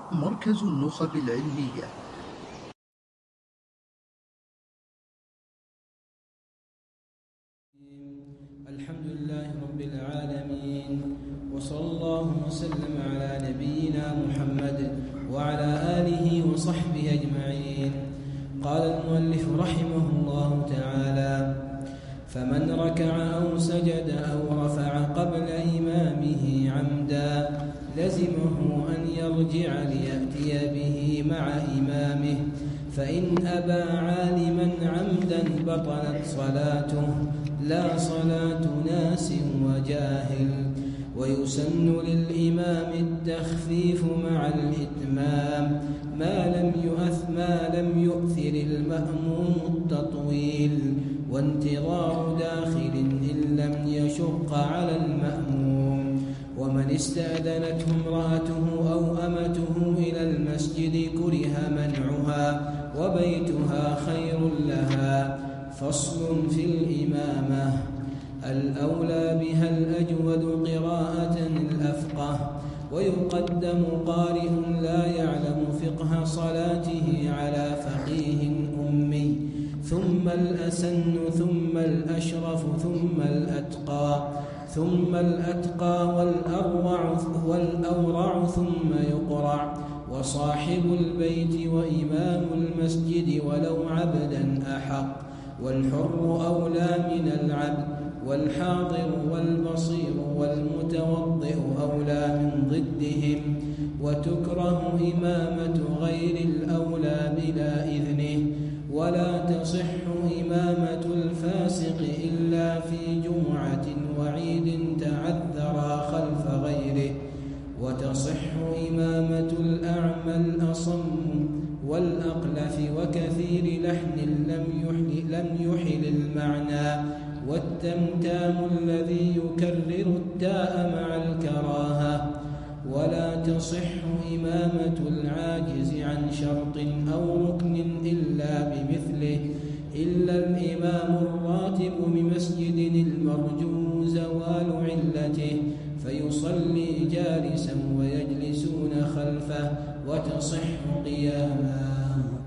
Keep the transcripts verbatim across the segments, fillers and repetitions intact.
مركز النخب العلمية. الحمد لله رب العالمين، وصلى الله وسلم على نبينا محمد وعلى آله وصحبه أجمعين. قال المؤلف رحمه الله تعالى: فمن ركع أو سجد أو رفع قبل إمامه عمدا لزمه أن يرجع ليأتي به مع إمامه، فإن أبى عالما عمدا بطلت صلاته لا صلاة ناس وجاهل. ويسن للإمام التخفيف مع الإتمام ما لم يؤث ما لم يؤثر المأموم التطويل، وانتظار داخل إن لم يشق على المأموم. ومن استأذنته امرأته أو أمته إلى المسجد كره منعها وبيتها خير لها. فصل في الإمامة: الأولى بها الأجود قراءة الأفقه، ويقدم قارئ لا يعلم فقه صلاته على فقيه أمي، ثم الأسن ثم الأشرف ثم الأتقى ثم الأتقى والأروع والأورع ثم يقرع، وصاحب البيت وإمام المسجد ولو عبدا أحق، والحر أولى من العبد، والحاضر والبصير والمتوضئ أولى من ضدهم. وتكره إمامة غير الأولى بلا إذنه، ولا تصح إمامة الفاسق إلا في جمعة وعيد تعذرا خلف غيره. وتصح إمامة الأعمى الأصم والأقلف وكثير لحن لم يحل, لم يحل المعنى، والتمتام الذي يكرر التاء مع الكراهة. ولا تصح إمامة العاجز عن شرط أو ركن إلا بمثله، إلا الإمام الراتب بمسجد المرجو زوال علته، فيصلي جالسا ويجلسون خلفه، وتصح قياما.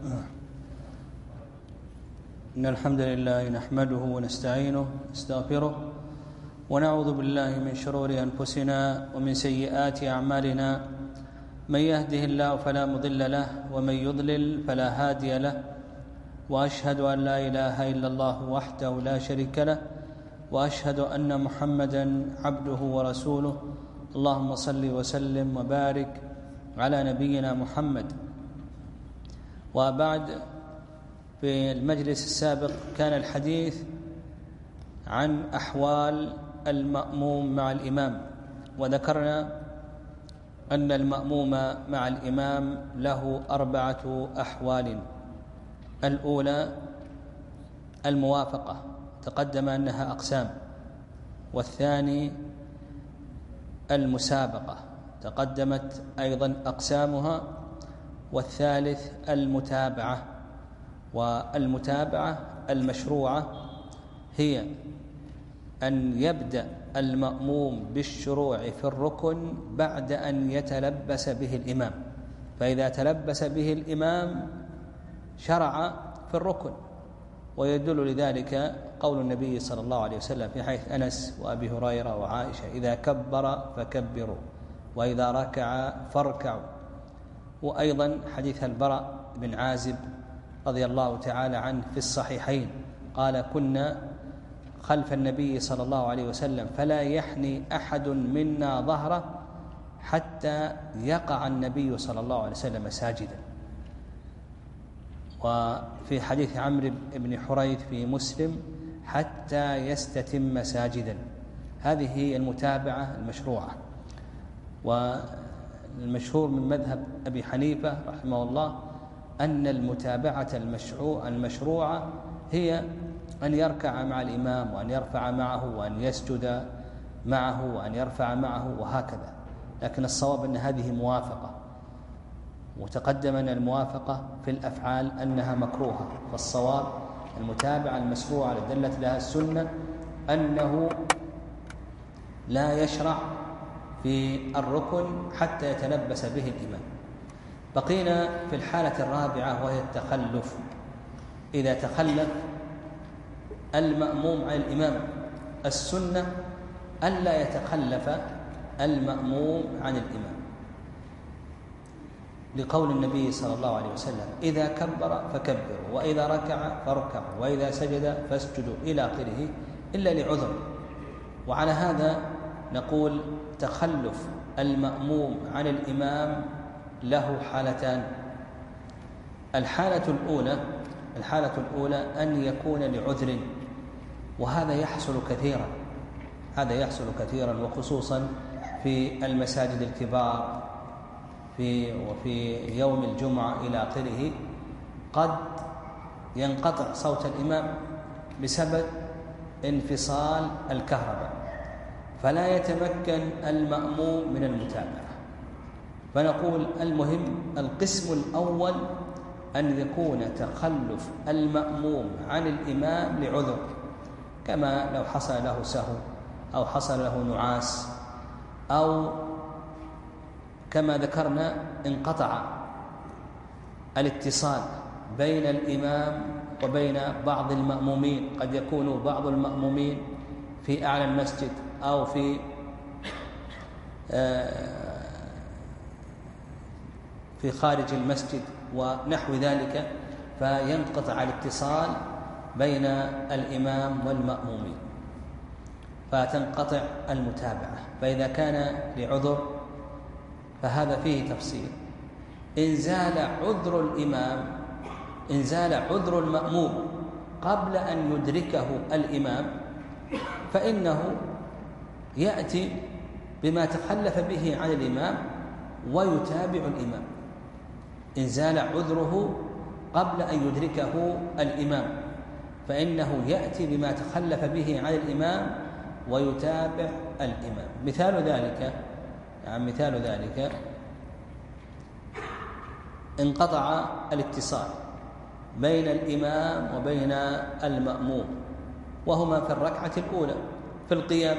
إن الحمد لله نحمده ونستعينه ونستغفره، ونعوذ بالله من شرور أنفسنا ومن سيئات أعمالنا. من يهده الله فلا مضل له، ومن يضلل فلا هادي له. وأشهد أن لا إله إلا الله وحده لا شريك له، وأشهد أن محمدا عبده ورسوله. اللهم صل وسلم وبارك على نبينا محمد. وبعد، في المجلس السابق كان الحديث عن أحوال المأموم مع الإمام، وذكرنا أن المأموم مع الإمام له أربعة أحوال. الأولى الموافقة، تقدم أنها أقسام. والثاني المسابقة، تقدمت أيضا أقسامها. والثالث المتابعة، والمتابعة المشروعة هي أن يبدأ المأموم بالشروع في الركن بعد أن يتلبس به الإمام، فإذا تلبس به الإمام شرع في الركن. ويدل لذلك قول النبي صلى الله عليه وسلم في حديث أنس وأبي هريرة وعائشة: إذا كبر فكبروا، وإذا ركع فاركعوا. وأيضا حديث البراء بن عازب رضي الله تعالى عنه في الصحيحين قال: كنا خلف النبي صلى الله عليه وسلم فلا يحني أحد منا ظهره حتى يقع النبي صلى الله عليه وسلم ساجدا. وفي حديث عمرو بن حريث في مسلم: حتى يستتم ساجدا. هذه هي المتابعة المشروعة. والمشهور من مذهب أبي حنيفة رحمه الله أن المتابعة المشروعة هي أن يركع مع الإمام، وأن يرفع معه، وأن يسجد معه، وأن يرفع معه، وهكذا. لكن الصواب أن هذه موافقة، وتقدم أن الموافقة في الأفعال أنها مكروهة. فالصواب المتابعة المشروعة التي دلت لها السنة أنه لا يشرع في الركن حتى يتلبس به الإمام. بقينا في الحالة الرابعة وهي التخلف. إذا تخلف المأموم عن الإمام، السنة ألا يتخلف المأموم عن الإمام، لقول النبي صلى الله عليه وسلم: إذا كبر فكبروا، وإذا ركع فاركعوا، وإذا سجد فاسجدوا، إلى آخره، إلا لعذر. وعلى هذا نقول تخلف المأموم عن الإمام له حالتان. الحالة الأولى الحالة الأولى أن يكون لعذر، وهذا يحصل كثيرا هذا يحصل كثيرا وخصوصا في المساجد الكبار في وفي يوم الجمعة إلى آخره، قد ينقطع صوت الإمام بسبب انفصال الكهرباء، فلا يتمكن المأموم من المتابعة. فنقول المهم القسم الأول أن يكون تخلف المأموم عن الإمام لعذر، كما لو حصل له سهو أو حصل له نعاس، أو كما ذكرنا انقطع الاتصال بين الإمام وبين بعض المأمومين. قد يكون بعض المأمومين في أعلى المسجد أو في في خارج المسجد ونحو ذلك، فينقطع الاتصال بين الإمام والمأمومين فتنقطع المتابعة. فإذا كان لعذر فهذا فيه تفصيل. إن زال عذر الإمام إن زال عذر المأموم قبل أن يدركه الإمام، فإنه يأتي بما تخلف به عن الإمام ويتابع الإمام. إن زال عذره قبل أن يدركه الإمام فإنه يأتي بما تخلف به عن الإمام ويتابع الإمام. مثال ذلك يعني مثال ذلك انقطع الاتصال بين الإمام وبين المأموم وهما في الركعة الأولى في القيام.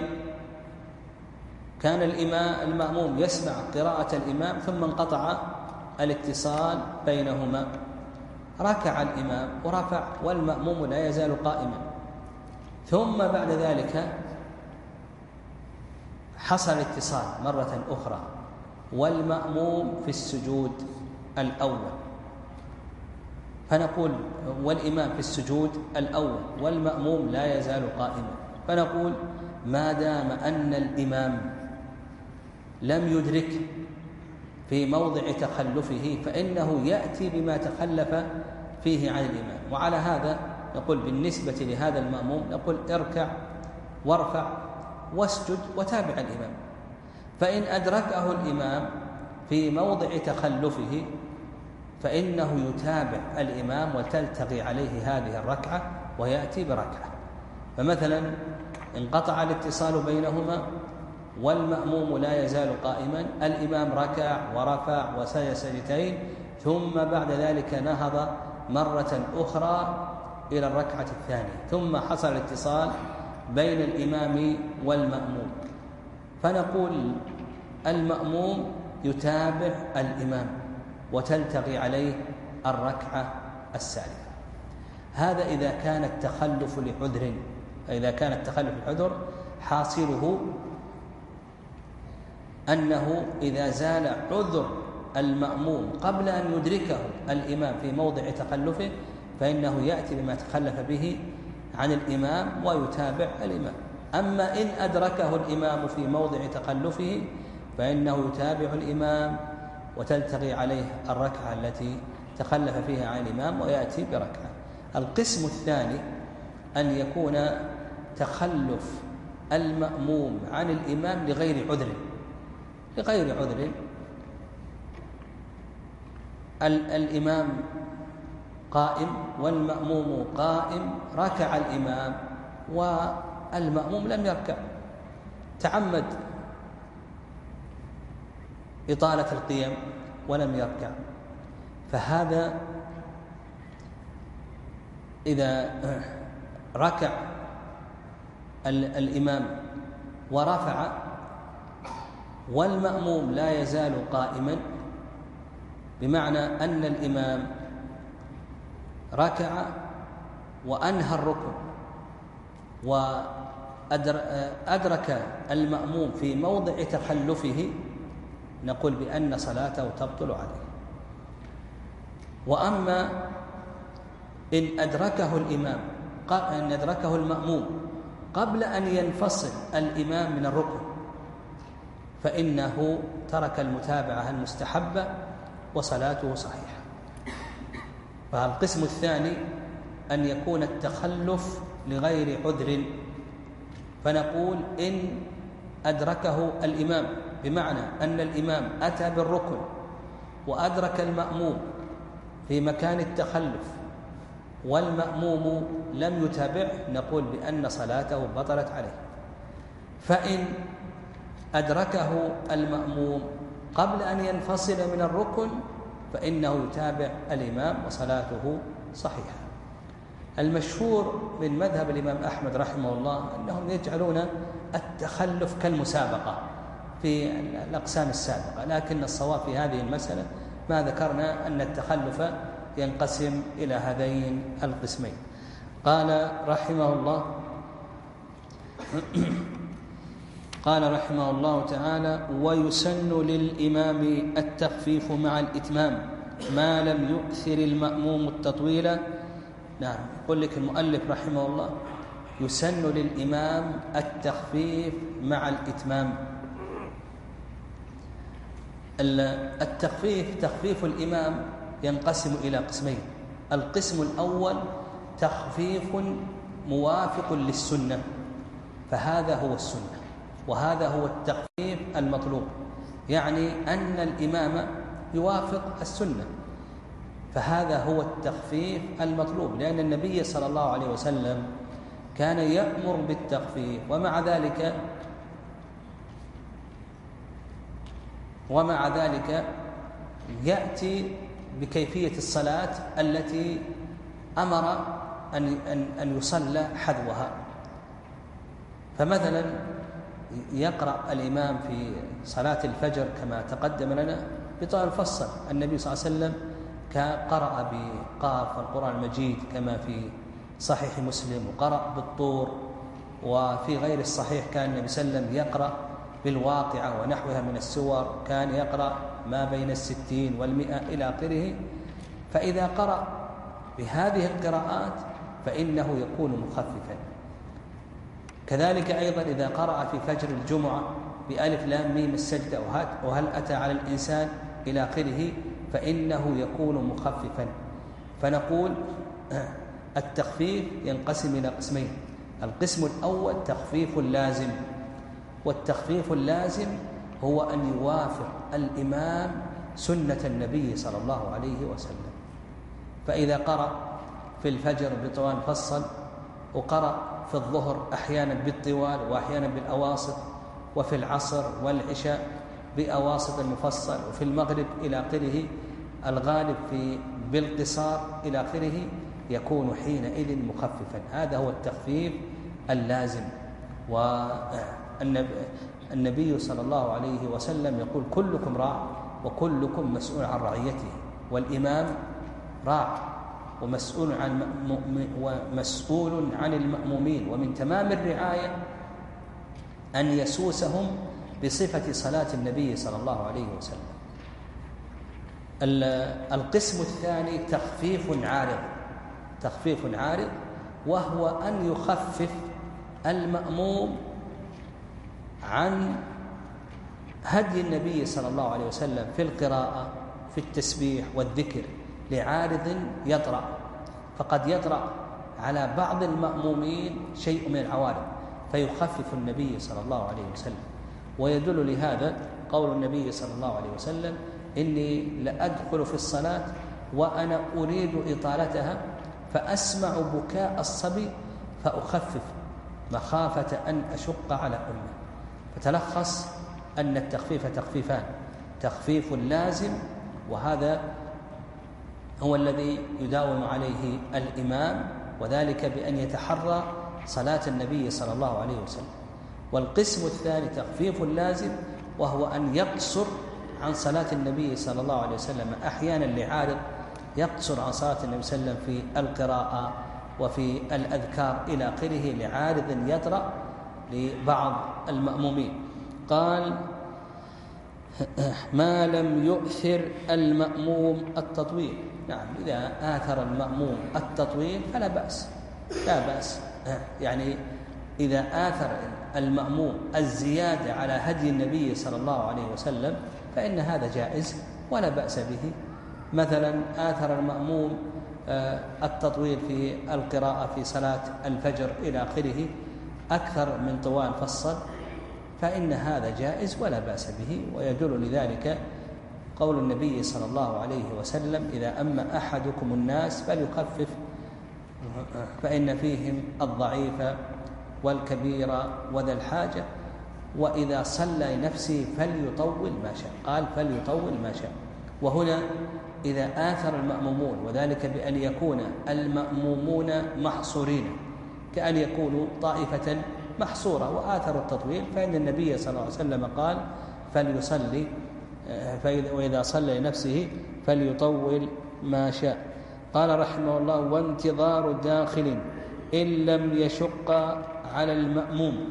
كان الإمام المأموم يسمع قراءة الإمام ثم انقطع الاتصال بينهما، ركع الإمام ورفع والمأموم لا يزال قائما، ثم بعد ذلك حصل الاتصال مرة أخرى والمأموم في السجود الأول، فنقول والإمام في السجود الأول والمأموم لا يزال قائما، فنقول ما دام أن الإمام لم يدرك في موضع تخلفه فإنه يأتي بما تخلف فيه عن الإمام. وعلى هذا نقول بالنسبة لهذا المأموم نقول اركع وارفع واسجد وتابع الإمام. فإن أدركه الإمام في موضع تخلفه فإنه يتابع الإمام وتلتقي عليه هذه الركعة ويأتي بركعة. فمثلا انقطع الاتصال بينهما والمأموم لا يزال قائما، الإمام ركع ورفع وسجد سجدتين ثم بعد ذلك نهض مرة أخرى إلى الركعة الثانية، ثم حصل الاتصال بين الإمام والمأموم، فنقول المأموم يتابع الإمام وتلتقي عليه الركعة الثالثة. هذا إذا كان التخلف لعذر. فإذا كان التخلف لعذر حاصله أنه إذا زال عذر المأموم قبل أن يدركه الإمام في موضع تخلفه فإنه يأتي بما تخلف به عن الإمام ويتابع الإمام. أما إن أدركه الإمام في موضع تخلفه فإنه يتابع الإمام وتلتقي عليه الركعة التي تخلف فيها عن الإمام ويأتي بركعة. القسم الثاني أن يكون تخلف المأموم عن الإمام لغير عذر لغير عذر الإمام قائم والمأموم قائم، ركع الإمام والمأموم لم يركع، تعمد إطالة القيام ولم يركع، فهذا إذا ركع الإمام ورفع والمأموم لا يزال قائما بمعنى أن الإمام ركع وأنهى الركن وأدرك المأموم في موضع تخلفه نقول بأن صلاته تبطل عليه. وأما إن أدركه الإمام إن أدركه المأموم قبل أن ينفصل الإمام من الركن فإنه ترك المتابعة المستحبة وصلاته صحيحة. فالقسم الثاني أن يكون التخلف لغير عذر، فنقول إن أدركه الإمام بمعنى أن الإمام أتى بالركن وأدرك المأموم في مكان التخلف والمأموم لم يتابعه نقول بأن صلاته بطلت عليه. فإن أدركه المأموم قبل أن ينفصل من الركن فإنه يتابع الإمام وصلاته صحيحة. المشهور من مذهب الإمام أحمد رحمه الله أنهم يجعلون التخلف كالمسابقة في الأقسام السابقة، لكن الصواب في هذه المسألة ما ذكرنا أن التخلف ينقسم إلى هذين القسمين. قال رحمه الله قال رحمه الله تعالى: ويسن للإمام التخفيف مع الإتمام ما لم يؤثر المأموم التطويل. نعم، يقول لك المؤلف رحمه الله: يسن للإمام التخفيف مع الإتمام. التخفيف تخفيف الإمام ينقسم إلى قسمين. القسم الأول تخفيف موافق للسنة، فهذا هو السنة وهذا هو التخفيف المطلوب، يعني أن الإمام يوافق السنة، فهذا هو التخفيف المطلوب، لأن النبي صلى الله عليه وسلم كان يأمر بالتخفيف ومع ذلك ومع ذلك يأتي بكيفية الصلاة التي أمر أن أن يصلى حذوها. فمثلا يقرأ الإمام في صلاة الفجر كما تقدم لنا بطول مفصل، النبي صلى الله عليه وسلم قرأ بقاف القرآن المجيد كما في صحيح مسلم، وقرأ بالطور، وفي غير الصحيح كان النبي صلى الله عليه وسلم يقرأ بالواقعة ونحوها من السور، كان يقرأ ما بين الستين والمئة إلى آخره. فإذا قرأ بهذه القراءات فإنه يكون مخففا. كذلك أيضا إذا قرأ في فجر الجمعة بألف لام ميم السجدة وهل أتى على الإنسان إلى آخره فإنه يكون مخففا. فنقول التخفيف ينقسم إلى قسمين: القسم الأول تخفيف لازم، والتخفيف اللازم هو أن يوافق الإمام سنة النبي صلى الله عليه وسلم. فإذا قرأ في الفجر بطوال مفصل، وقرأ في الظهر أحيانا بالطوال وأحيانا بالأواسط، وفي العصر والعشاء بأواسط المفصل، وفي المغرب إلى آخره الغالب في بالقصار إلى آخره، يكون حينئذ مخففا. هذا هو التخفيف اللازم. والنبي صلى الله عليه وسلم يقول: كلكم راع وكلكم مسؤول عن رعيته، والإمام راع ومسؤول عن ومسؤول عن المأمومين، ومن تمام الرعاية أن يسوسهم بصفة صلاة النبي صلى الله عليه وسلم. القسم الثاني تخفيف عارض تخفيف عارض وهو أن يخفف المأموم عن هدي النبي صلى الله عليه وسلم في القراءة في التسبيح والذكر لعارض يطرأ. فقد يطرأ على بعض المأمومين شيء من العوارض فيخفف النبي صلى الله عليه وسلم. ويدل لهذا قول النبي صلى الله عليه وسلم: إني لأدخل في الصلاة وأنا أريد إطالتها فأسمع بكاء الصبي فأخفف مخافة أن أشق على أمه. فتلخص أن التخفيف تخفيفان: تخفيف لازم، وهذا هو الذي يداوم عليه الإمام، وذلك بأن يتحرى صلاة النبي صلى الله عليه وسلم. والقسم الثاني تخفيف لازم، وهو أن يقصر عن صلاة النبي صلى الله عليه وسلم أحيانا لعارض يقصر عن صلاة النبي صلى الله عليه وسلم في القراءة وفي الأذكار إلى آخره لعارض يطرأ لبعض المأمومين. قال: ما لم يؤثر المأموم التطويل. نعم، إذا آثر المأموم التطويل فلا بأس، لا بأس. يعني إذا آثر المأموم الزيادة على هدي النبي صلى الله عليه وسلم فإن هذا جائز ولا بأس به. مثلا آثر المأموم التطويل في القراءة في صلاة الفجر إلى آخره أكثر من طوال فصل فإن هذا جائز ولا بأس به. ويدل لذلك قول النبي صلى الله عليه وسلم: إذا أما أحدكم الناس فليخفف فإن فيهم الضعيف والكبير وذا الحاجة، وإذا صلى لنفسه فليطول ما شاء. قال: فليطول ما شاء. وهنا إذا آثر المأمومون، وذلك بأن يكون المأمومون محصورين، كأن يكونوا طائفة محصورة وآثروا التطويل، فإن النبي صلى الله عليه وسلم قال: فليصلي وإذا صلى لنفسه فليطول ما شاء. قال رحمه الله: وانتظار داخل إن لم يشق على المأموم.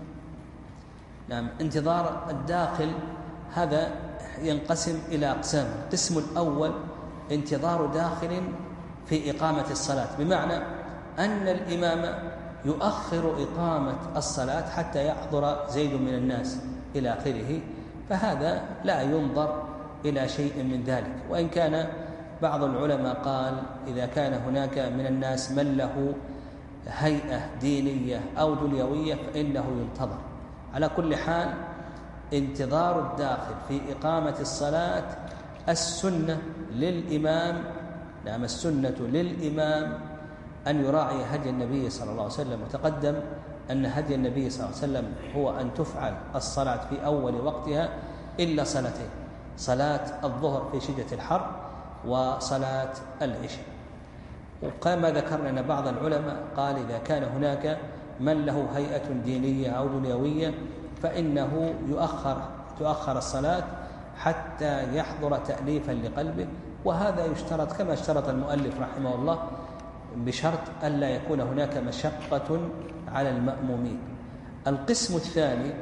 نعم، انتظار الداخل هذا ينقسم إلى أقسام. القسم الأول انتظار داخل في إقامة الصلاة، بمعنى أن الإمام يؤخر إقامة الصلاة حتى يحضر زيد من الناس إلى آخره، فهذا لا ينظر إلى شيء من ذلك. وإن كان بعض العلماء قال: إذا كان هناك من الناس من له هيئة دينية أو دنيوية فإنه ينتظر. على كل حال انتظار الداخل في إقامة الصلاة السنة للإمام. نعم، السنة للإمام أن يراعي هدي النبي صلى الله عليه وسلم. وتقدم أن هدي النبي صلى الله عليه وسلم هو أن تفعل الصلاة في أول وقتها إلا صلاتين: صلاة الظهر في شدة الحر وصلاة العشاء. وكما ذكرنا أن بعض العلماء قال: إذا كان هناك من له هيئة دينية أو دنيوية فإنه يؤخر تؤخر الصلاة حتى يحضر تأليفا لقلبه. وهذا يشترط كما اشترط المؤلف رحمه الله، بشرط ألا يكون هناك مشقة على المأمومين. القسم الثاني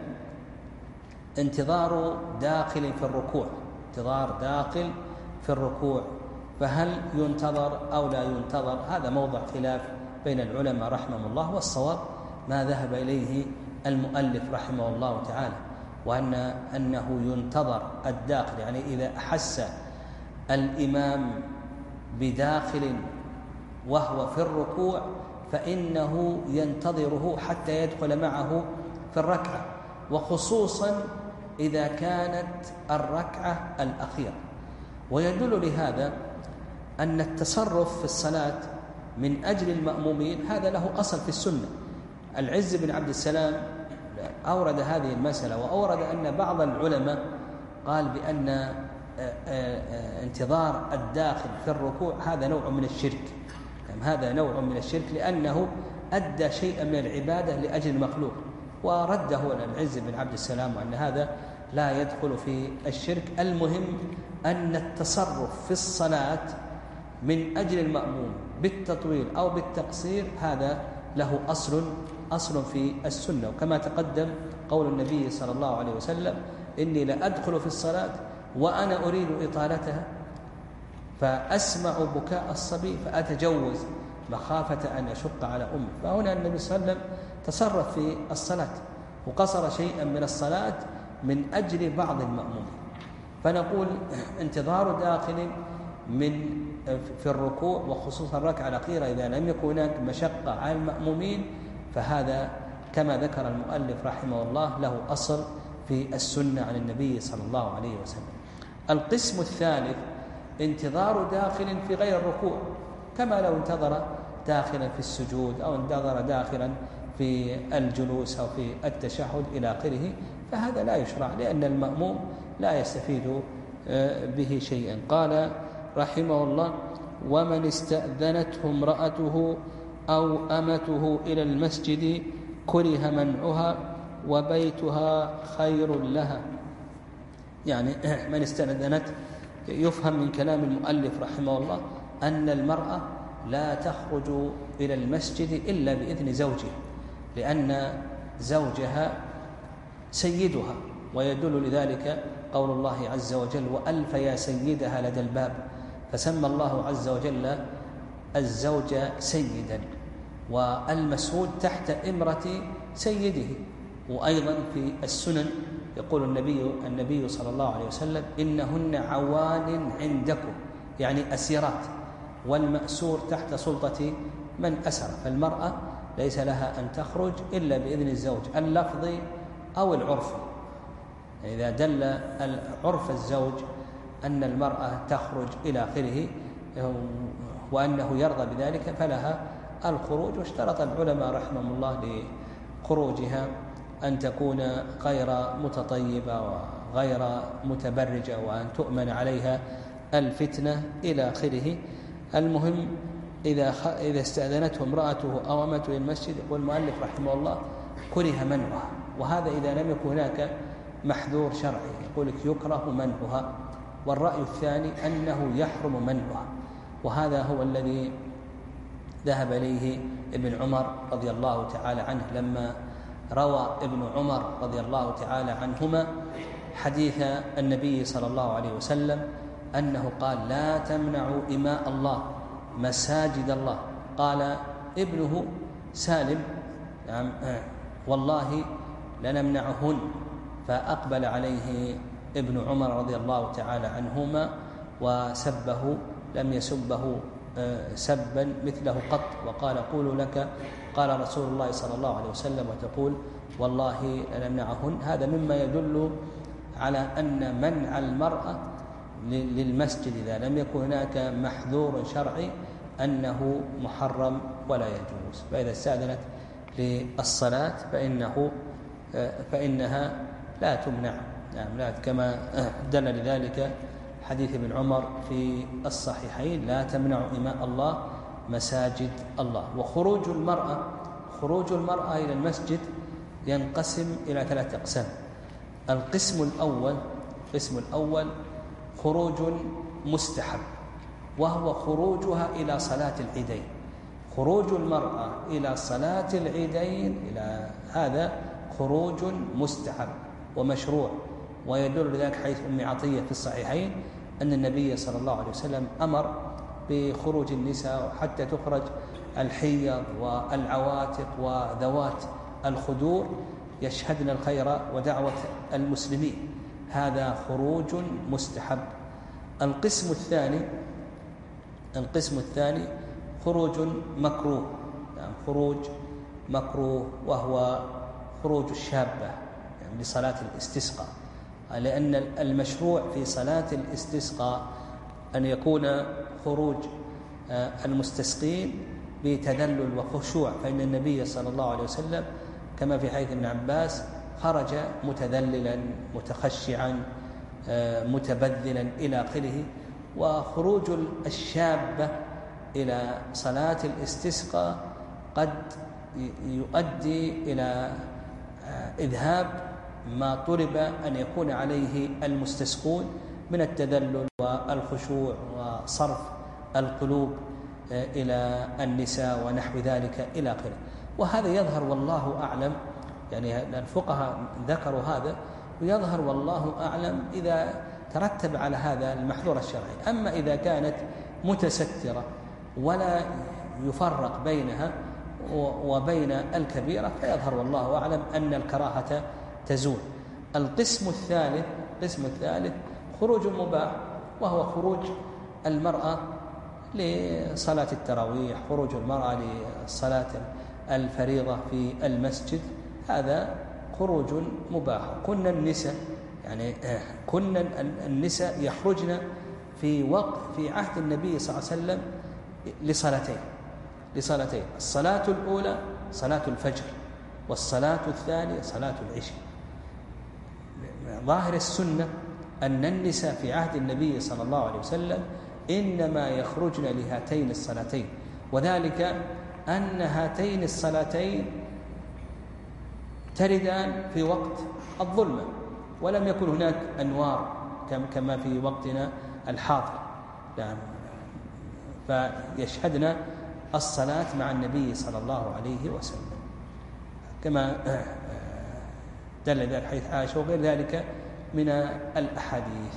انتظار داخل في الركوع، انتظار داخل في الركوع، فهل ينتظر أو لا ينتظر؟ هذا موضع خلاف بين العلماء رحمهم الله، والصواب ما ذهب إليه المؤلف رحمه الله تعالى، وأن أنه ينتظر الداخل. يعني إذا أحس الإمام بداخل وهو في الركوع فإنه ينتظره حتى يدخل معه في الركعة، وخصوصا إذا كانت الركعة الأخيرة. ويدل لهذا أن التصرف في الصلاة من أجل المأمومين هذا له أصل في السنة. العز بن عبد السلام أورد هذه المسألة، وأورد أن بعض العلماء قال بأن انتظار الداخل في الركوع هذا نوع من الشرك. هذا نوع من الشرك لأنه أدى شيئا من العبادة لأجل المخلوق، ورده العز بن عبد السلام وأن هذا لا يدخل في الشرك. المهم أن التصرف في الصلاة من أجل المأموم بالتطويل أو بالتقصير هذا له أصل أصل في السنة. وكما تقدم قول النبي صلى الله عليه وسلم: إني لأدخل في الصلاة وأنا أريد إطالتها فأسمع بكاء الصبي فأتجوز مخافة أن يشق على أمي. فهنا النبي صلى الله عليه وسلم تصرف في الصلاة وقصر شيئا من الصلاة من أجل بعض المأمومين. فنقول انتظار داخل من في الركوع وخصوصا الركعة الأخيرة إذا لم يكن هناك مشقة على المأمومين فهذا كما ذكر المؤلف رحمه الله له أصل في السنة عن النبي صلى الله عليه وسلم. القسم الثالث انتظار داخل في غير الركوع، كما لو انتظر داخلا في السجود أو انتظر داخلا في الجلوس أو في التشهد إلى آخره، فهذا لا يشرع لأن المأموم لا يستفيد به شيئا. قال رحمه الله: ومن استأذنته امرأته أو أمته إلى المسجد كره منعها وبيتها خير لها. يعني من استأذنت يفهم من كلام المؤلف رحمه الله أن المرأة لا تخرج إلى المسجد إلا بإذن زوجها، لأن زوجها سيدها، ويدل لذلك قول الله عز وجل: وألف يا سيدها لدى الباب. فسمى الله عز وجل الزوج سيدا، والمسعود تحت إمرة سيده. وأيضا في السنن يقول النبي النبي صلى الله عليه وسلم: إنهن عوان عندكم، يعني أسيرات، والمأسور تحت سلطة من أسر. فالمرأة ليس لها أن تخرج إلا بإذن الزوج اللفظي أو العرفي. إذا دل عرف الزوج أن المرأة تخرج إلى آخره وأنه يرضى بذلك فلها الخروج. واشترط العلماء رحمهم الله لخروجها أن تكون غير متطيبة وغير متبرجة، وأن تؤمن عليها الفتنة إلى آخره. المهم إذا إذا استأذنته امرأته أو أمته للمسجد، يقول المؤلف رحمه الله: كره منعها. وهذا إذا لم يكن هناك محذور شرعي، يقول لك يكره منعها. والرأي الثاني أنه يحرم منعها، وهذا هو الذي ذهب إليه ابن عمر رضي الله تعالى عنه لما روى ابن عمر رضي الله تعالى عنهما حديث النبي صلى الله عليه وسلم أنه قال: لا تمنعوا إماء الله مساجد الله. قال ابنه سالم: والله لنمنعهن. فأقبل عليه ابن عمر رضي الله تعالى عنهما وسبه، لم يسبه سبا مثله قط، وقال: قولوا لك قال رسول الله صلى الله عليه وسلم وتقول والله لنمنعهن. هذا مما يدل على أن منع المرأة للمسجد إذا لم يكن هناك محذور شرعي أنه محرم ولا يجوز. فإذا استأذنت للصلاة فإنه فإنها لا تمنع، يعني لا، كما دل لذلك حديث ابن عمر في الصحيحين: لا تمنع إماء الله مساجد الله. وخروج المرأة خروج المرأة إلى المسجد ينقسم إلى ثلاثة أقسام. القسم الأول القسم الأول خروج مستحب، وهو خروجها إلى صلاة العيدين. خروج المرأة إلى صلاة العيدين إلى هذا خروج مستحب ومشروع، ويدل لذلك حيث أم عطية في الصحيحين أن النبي صلى الله عليه وسلم أمر بخروج النساء حتى تخرج الحيض والعواتق وذوات الخدور يشهدن الخير ودعوة المسلمين. هذا خروج مستحب. القسم الثاني القسم الثاني خروج مكروه، يعني خروج مكروه، وهو خروج الشابة يعني لصلاة الاستسقاء، لأن المشروع في صلاة الاستسقاء أن يكون خروج المستسقين بتذلل وخشوع، فإن النبي صلى الله عليه وسلم كما في حديث ابن عباس خرج متذللا متخشعا متبذلا إلى آخره. وخروج الشابة إلى صلاة الاستسقاء قد يؤدي إلى إذهاب ما طلب أن يكون عليه المستسقون من التذلل والخشوع وصرف القلوب إلى النساء ونحو ذلك إلى آخره. وهذا يظهر والله أعلم، يعني الفقهاء ذكروا هذا، ويظهر والله أعلم إذا ترتب على هذا المحظور الشرعي. أما إذا كانت متسترة ولا يفرق بينها وبين الكبيرة فيظهر والله أعلم أن الكراهة تزول. القسم الثالث القسم الثالث خروج مباح، وهو خروج المرأة لصلاة التراويح، خروج المرأة لصلاة الفريضة في المسجد، هذا خروج مباح. كنا النساء يعني كنا النساء يخرجن في وقت في عهد النبي صلى الله عليه وسلم لصلاتين لصلاتين الصلاة الأولى صلاة الفجر، والصلاة الثانية صلاة العشاء. ظاهر السنة أن النساء في عهد النبي صلى الله عليه وسلم إنما يخرجن لهاتين الصلاتين، وذلك أن هاتين الصلاتين تردان في وقت الظلمة، ولم يكن هناك أنوار كما في وقتنا الحاضر، يعني فيشهدنا الصلاة مع النبي صلى الله عليه وسلم كما دل ذلك حديث عائشة وغير ذلك من الأحاديث.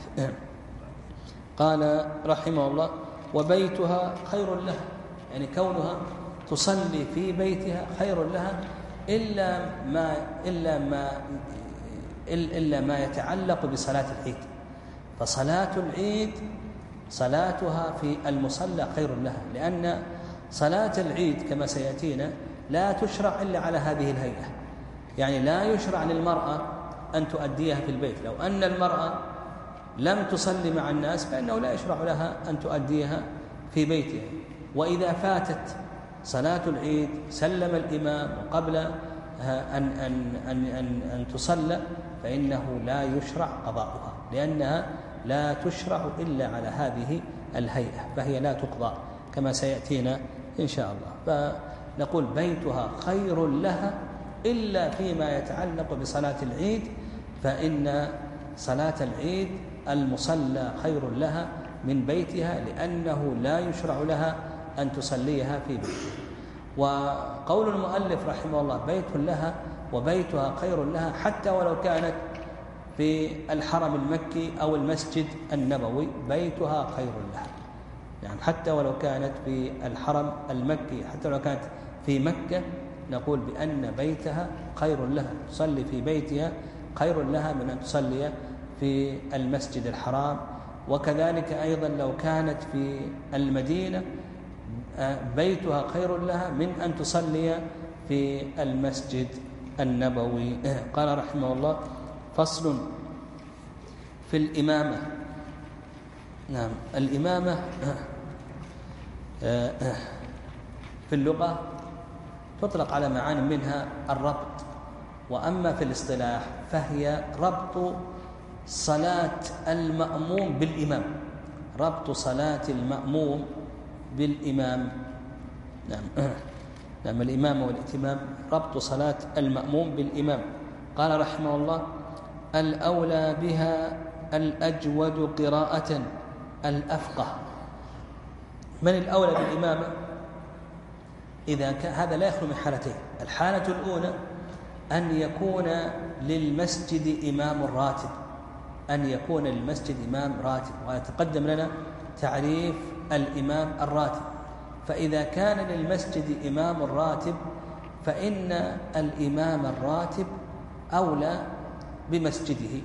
قال رحمه الله: وبيتها خير لها، يعني كونها تصلي في بيتها خير لها إلا ما إلا ما إلا ما يتعلق بصلاة العيد، فصلاة العيد صلاتها في المصلى خير لها، لأن صلاة العيد كما سيأتينا لا تشرع إلا على هذه الهيئة، يعني لا يشرع للمرأة أن تؤديها في البيت. لو أن المرأة لم تصلي مع الناس فإنه لا يشرع لها أن تؤديها في بيتها، وإذا فاتت صلاة العيد سلم الإمام قبل أن, أن, أن, أن, أن تصلى فإنه لا يشرع قضاؤها، لأنها لا تشرع إلا على هذه الهيئة، فهي لا تقضى كما سيأتينا إن شاء الله. فنقول بيتها خير لها إلا فيما يتعلق بصلاة العيد، فإن صلاة العيد المصلى خير لها من بيتها، لأنه لا يشرع لها أن تصليها في بيتها. وقول المؤلف رحمه الله بيت لها وبيتها خير لها حتى ولو كانت في الحرم المكي أو المسجد النبوي، بيتها خير لها، يعني حتى ولو كانت في الحرم المكي، حتى ولو كانت في مكة، نقول بأن بيتها خير لها، تصلي في بيتها خير لها من أن تصلي في المسجد الحرام. وكذلك أيضا لو كانت في المدينة بيتها خير لها من أن تصلي في المسجد النبوي. قال رحمه الله: فصل في الإمامة. نعم، الإمامة في اللغة تطلق على معان منها الربط، وأما في الاصطلاح فهي ربط صلاة المأموم بالإمام، ربط صلاة المأموم بالإمام. نعم نعم الإمامة والإتمام ربط صلاة المأموم بالإمام. قال رحمه الله: الأولى بها الأجود قراءة الأفقه. من الأولى بالإمامة؟ إذا كان هذا لا يخلو من حالتين. الحالة الأولى أن يكون للمسجد إمام راتب، أن يكون للمسجد إمام راتب، ويتقدم لنا تعريف الإمام الراتب. فإذا كان للمسجد إمام راتب فإن الإمام الراتب أولى بمسجده،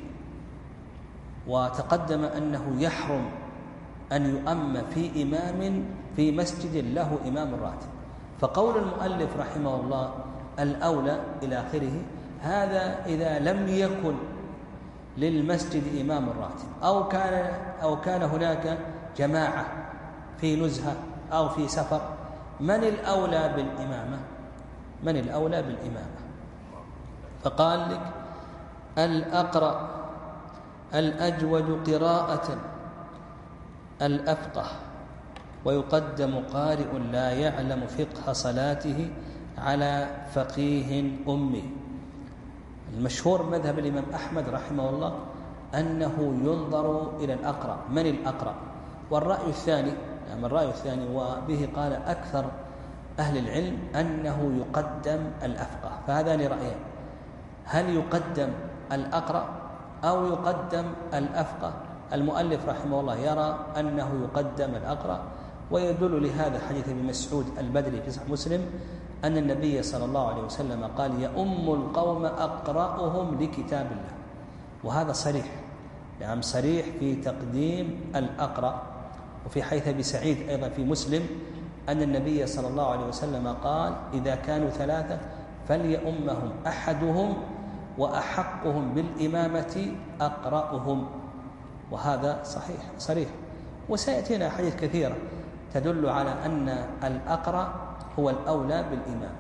وتقدم أنه يحرم أن يؤم في إمام في مسجد له إمام راتب. فقول المؤلف رحمه الله الأولى إلى آخره، هذا إذا لم يكن للمسجد إمام راتب، أو كان أو كان هناك جماعة في نزهة أو في سفر. من الأولى بالإمامة؟ من الأولى بالإمامة؟ فقال لك: الأقرأ الأجود قراءة الأفقه، ويقدم قارئ لا يعلم فقه صلاته على فقيه أمي. المشهور مذهب الإمام أحمد رحمه الله أنه ينظر إلى الأقرأ. من الأقرأ؟ والرأي الثاني، يعني الرأي الثاني وبه قال أكثر أهل العلم أنه يقدم الأفقه. فهذان رأيان: هل يقدم الأقرأ أو يقدم الأفقه؟ المؤلف رحمه الله يرى أنه يقدم الأقرأ، ويدل لهذا حديث ابن مسعود البدري في صحيح مسلم أن النبي صلى الله عليه وسلم قال: يؤم القوم أقرأهم لكتاب الله. وهذا صريح، نعم صريح في تقديم الأقرأ. وفي حديث أبي سعيد أيضا في مسلم أن النبي صلى الله عليه وسلم قال: إذا كانوا ثلاثة فليؤمهم أحدهم وأحقهم بالإمامة أقرأهم. وهذا صحيح صريح. وسيأتينا حديث كثيرة تدل على أن الأقرأ هو الأولى بالإمامة.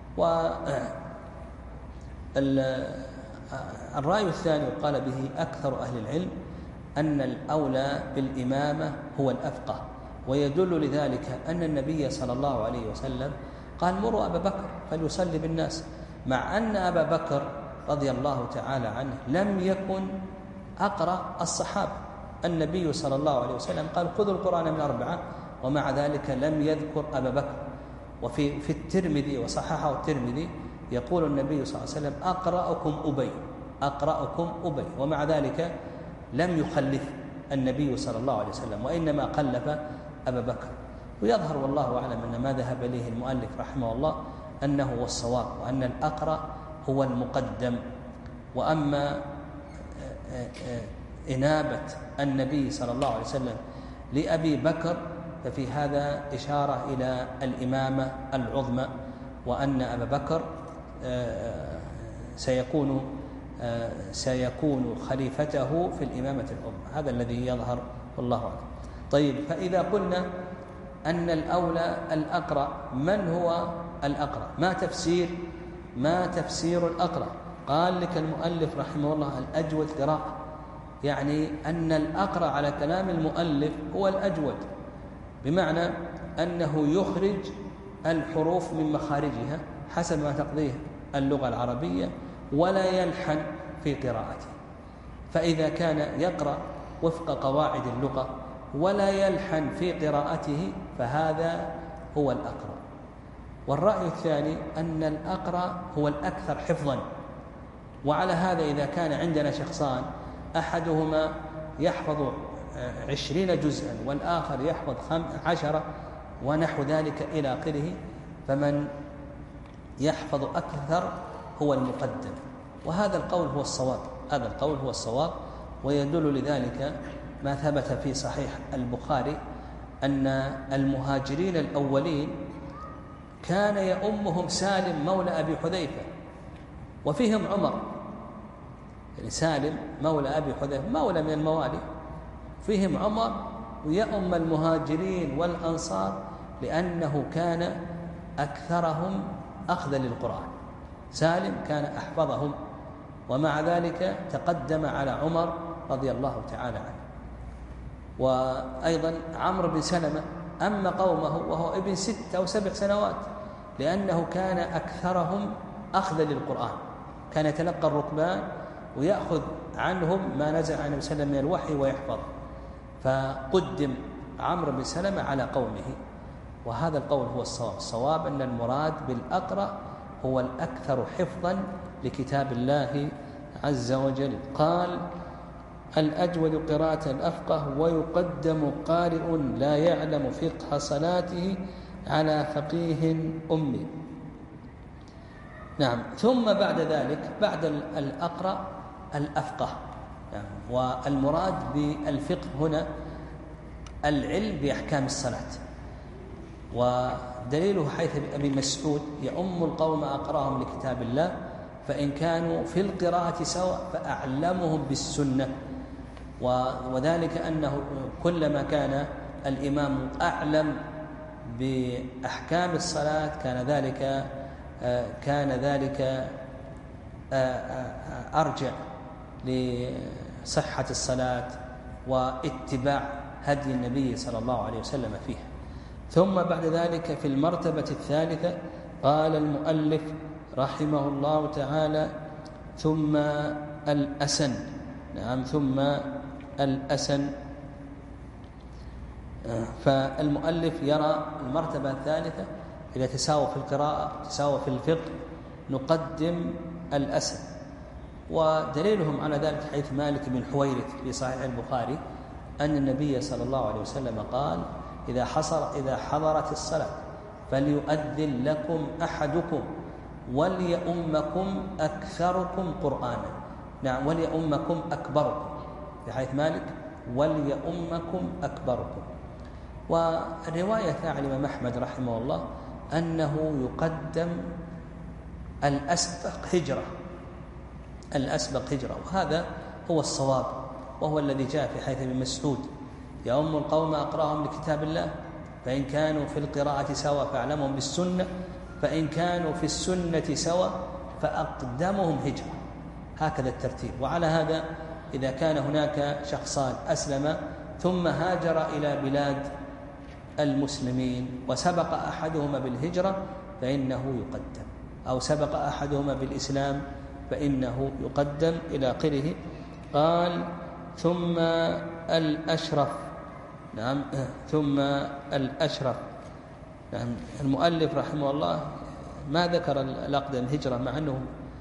والرأي الثاني قال به أكثر أهل العلم أن الأولى بالإمامة هو الأفقه، ويدل لذلك أن النبي صلى الله عليه وسلم قال: مروا أبا بكر فليصلي بالناس، مع أن أبا بكر رضي الله تعالى عنه لم يكن أقرأ الصحابة، النبي صلى الله عليه وسلم قال خذوا القرآن من أربعة، ومع ذلك لم يذكر أبا بكر. وفي في الترمذي وصححه الترمذي يقول النبي صلى الله عليه وسلم أقرأكم أبي أقرأكم أبي، ومع ذلك لم يخلف النبي صلى الله عليه وسلم، وإنما خلف أبا بكر. ويظهر والله أعلم أن ما ذهب إليه المؤلف رحمه الله أنه هو الصواب، وأن الأقرأ هو المقدم. وأما إنابة النبي صلى الله عليه وسلم لأبي بكر ففي هذا إشارة إلى الإمامة العظمى، وأن أبا بكر سيكون سيكون خليفته في الإمامة العظمى. هذا الذي يظهر والله أعلم. طيب، فإذا قلنا أن الأولى الأقرأ، من هو الأقرأ؟ ما تفسير ما تفسير الأقرأ؟ قال لك المؤلف رحمه الله الأجود قراءة، يعني أن الأقرأ على كلام المؤلف هو الأجود، بمعنى أنه يخرج الحروف من مخارجها حسب ما تقضيه اللغة العربية، ولا يلحن في قراءته. فإذا كان يقرأ وفق قواعد اللغة ولا يلحن في قراءته فهذا هو الأقرأ. والرأي الثاني أن الأقرأ هو الأكثر حفظا. وعلى هذا إذا كان عندنا شخصان أحدهما يحفظ عشرين جزءا والآخر يحفظ عشرة ونحو ذلك إلى آخره، فمن يحفظ أكثر هو المقدم. وهذا القول هو الصواب هذا القول هو الصواب ويدل لذلك ما ثبت في صحيح البخاري أن المهاجرين الأولين كان يؤمهم سالم مولى أبي حذيفة، وفيهم عمر. يعني سالم مولى أبي حذيفة مولى من الموالي، فيهم عمر، ويؤم المهاجرين والأنصار لأنه كان أكثرهم أخذا للقرآن. سالم كان أحفظهم، ومع ذلك تقدم على عمر رضي الله تعالى عنه. وأيضا عمرو بن سلمة أما قومه وهو ابن ست أو سبع سنوات، لأنه كان أكثرهم أخذا للقرآن، كان يتلقى الركبان ويأخذ عنهم ما نزل عن النبي صلى الله عليه وسلم من الوحي ويحفظ، فقدم عمرو بن سلمة على قومه. وهذا القول هو الصواب. الصواب أن المراد بالأقرأ هو الأكثر حفظا لكتاب الله عز وجل. قال الأجود قراءة الأفقه، ويقدم قارئ لا يعلم فقه صلاته على فقيه أمي. نعم. ثم بعد ذلك بعد الأقرأ الأفقه، يعني والمراد بالفقه هنا العلم بأحكام الصلاة. ودليله حيث أبي مسعود يؤم القوم أقراهم لكتاب الله، فإن كانوا في القراءة سواء فأعلمهم بالسنة. وذلك أنه كلما كان الإمام أعلم بأحكام الصلاة كان ذلك كان ذلك أرجع لصحة الصلاة واتباع هدي النبي صلى الله عليه وسلم فيها. ثم بعد ذلك في المرتبة الثالثة قال المؤلف رحمه الله تعالى ثم الأسن. نعم، ثم الأسن. فالمؤلف يرى المرتبة الثالثة إذا تساوى في القراءة تساوى في الفقه نقدم الأسن. ودليلهم على ذلك حيث مالك بن حويرث في صحيح البخاري أن النبي صلى الله عليه وسلم قال إذا حصر إذا حضرت الصلاة فليؤذن لكم أحدكم وليؤمكم أكثركم قرآنا. نعم، وليؤمكم أكبركم، بحيث مالك وليؤمكم أكبركم. والرواية عن الإمام أحمد رحمه الله أنه يقدم الأسبق هجرة الأسبق هجرة وهذا هو الصواب، وهو الذي جاء في حيث ابن مسعود يؤم القوم أقراهم لكتاب الله، فإن كانوا في القراءة سوا فأعلمهم بالسنة، فإن كانوا في السنة سوا فأقدمهم هجرة. هكذا الترتيب. وعلى هذا إذا كان هناك شخصان أسلم ثم هاجر إلى بلاد المسلمين وسبق أحدهما بالهجرة فإنه يقدم، أو سبق أحدهما بالإسلام فإنه يقدم إلى آخره. قال ثم الأشرف. نعم ثم الأشرف. نعم المؤلف رحمه الله ما ذكر الأقدم هجرة مع أنه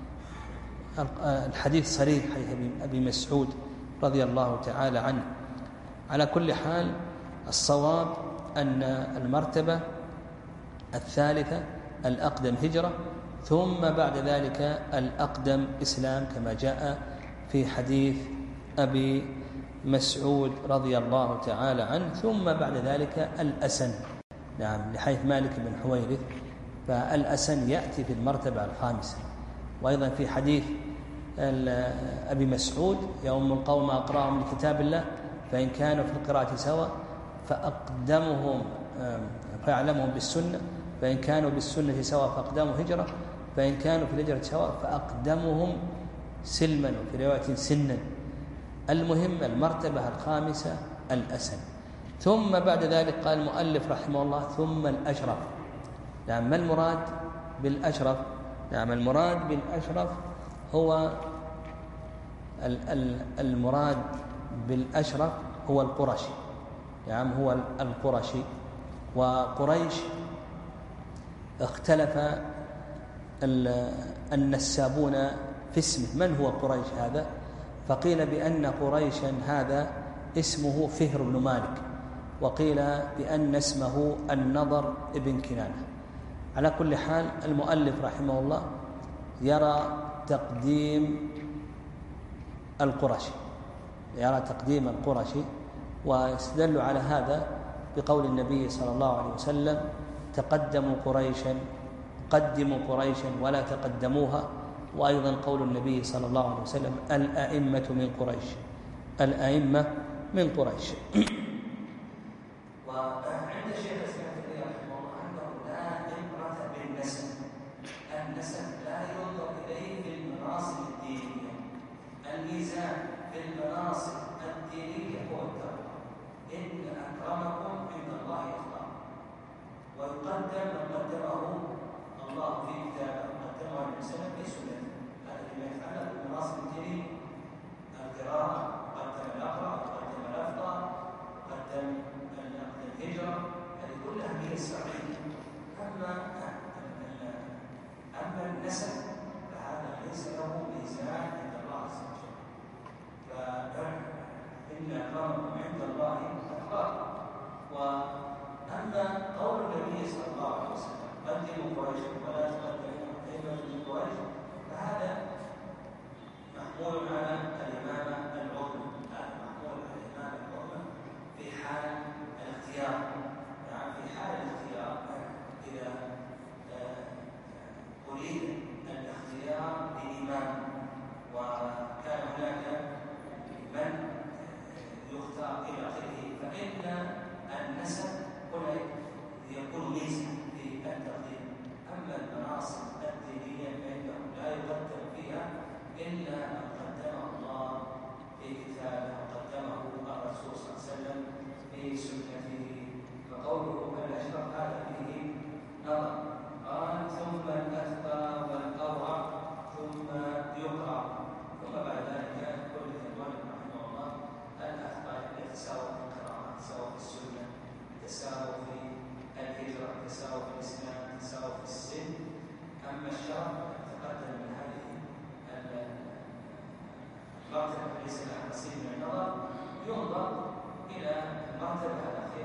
الحديث صريح حديث أبي مسعود رضي الله تعالى عنه. على كل حال الصواب أن المرتبة الثالثة الأقدم هجرة، ثم بعد ذلك الأقدم إسلام كما جاء في حديث أبي مسعود رضي الله تعالى عنه، ثم بعد ذلك الأسن. نعم لحيث مالك بن حويرث، فالأسن يأتي في المرتبة الخامسة. وأيضا في حديث أبي مسعود يوم القوم أقرأهم لكتاب الله فإن كانوا في القراءة سواء فأقدمهم فأعلمهم بالسنة، فإن كانوا بالسنة سواء فأقدموا هجرة، فإن كانوا في الهجرة سواء فأقدمهم سلما، وفي رواية سنا. المهم المرتبة الخامسة الأسن. ثم بعد ذلك قال المؤلف رحمه الله ثم الأشرف. نعم ما المراد بالأشرف؟ نعم المراد بالأشرف هو المراد بالأشرف هو القرشي. نعم هو القرشي. وقريش اختلف النسابون في اسمه من هو قريش هذا، فقيل بأن قريشا هذا اسمه فهر بن مالك، وقيل بأن اسمه النضر ابن كنانة. على كل حال المؤلف رحمه الله يرى تقديم القرشي يرى تقديم القرشي واستدل على هذا بقول النبي صلى الله عليه وسلم تقدموا قريشا قدموا قريشا ولا تقدموها. وأيضا قول النبي صلى الله عليه وسلم الأئمة من قريش الأئمة من قريش. وعند شيخ الإسلام رحمه الله أنه لا عبرة بالنسب، النسب لا ينظر إليه في المناصب الدينية، الميزان في المناصب الدينية هو التقوى. إن أكرمكم عند الله أتقاكم، ويقدم من قدمه الله في كتابه وقدمه النبي صلى الله عليه وسلم في سنته. هذا لما يتعلق بالمناصب الدينية، القراءة قدم الأقرأ، قدم الأفضل، قدم الهجرة، هذه كلها هي السعية. أما أما النسب فهذا ليس له ميزان عند الله عز وجل. فإن أكرمكم عند الله أتقاكم. وأما قول النبي صلى الله عليه وسلم قدموا قريشا ولا تقدموا أئمة من قريش، فهذا محمول على الإمامة العظمى، هذا محمول على الإمامة العظمى في حال الاختيار. يعني في حال الاختيار إذا أريد الاختيار لإمام وكان هناك من يختار إلى آخره، فإن النسب هنا يكون ميزة في التقديم. أما المناصب الدينية فإنه لا يقدم فيها إلا ما قدمه الله في كتابه وقدمه الرسول صلى الله عليه وسلم في سنته. فقوله الأشرف هذا فيه نظر. قال ثم الأتقى والأورع ثم يقرأ، ثم بعد ذلك كل عنوان رحمه الله الأتقى يتساوى في القراءة، يتساوى في السنة، يتساوى في الهجرة، يتساوى في الإسلام، يتساوى في السن. أما الشرف تقدم من هذه المرتبة ليس لها نصيب من النظر، ينظر إلى المرتبة الأخيرة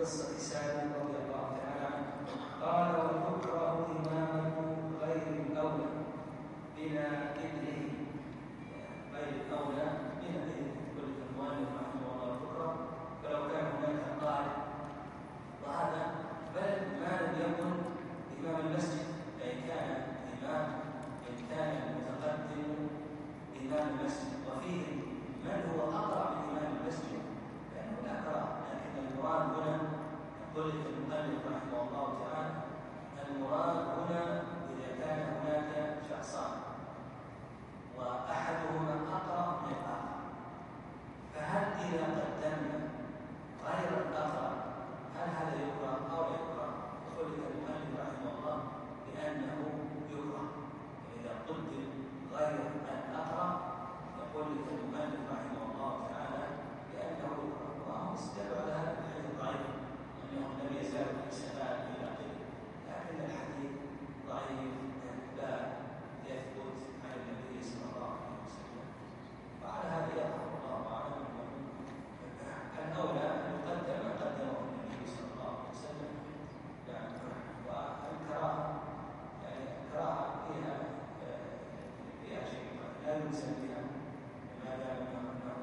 قصة سالم رضي الله تعالى عنه قال: وتكره إمامة غير الأولى بنا إذنه، غير الأولى بنا إذنه. كل المؤلف رحمه الله تكره فلو كان هناك قارئ، وهذا بل ما لم يكن إمام المسجد، أي كان إمام إن كان المتقدم إمام المسجد وفيه من هو أقرأ من إمام المسجد فإنه لا كراهة. لكن المراد هنا يقول المؤلف رحمه الله تعالى: المراد هنا إذا كان هناك شخصان وأحدهما أقرأ من الآخر، فهل إذا قدمنا غير الأقرأ هل هذا يكره أو لا يكره؟ يقول المؤلف رحمه الله بأنه يكره. إذا قدم غير الأقرأ يقول المؤلف رحمه الله تعالى بأنه يكره، وهو استدل على هذا الحديث الضعيف أنه لم يزال في سماء إلى آخره، لكن الحديث ضعيف لا يثبت عن النبي صلى الله عليه وسلم. وعلى هذا يظهر الله أعلم الأولى أن يقدم ما قدمه النبي صلى الله عليه وسلم. يعني والكراهة يعني الكراهة فيها فيها شيء لا يلزم بها، ما دام أنه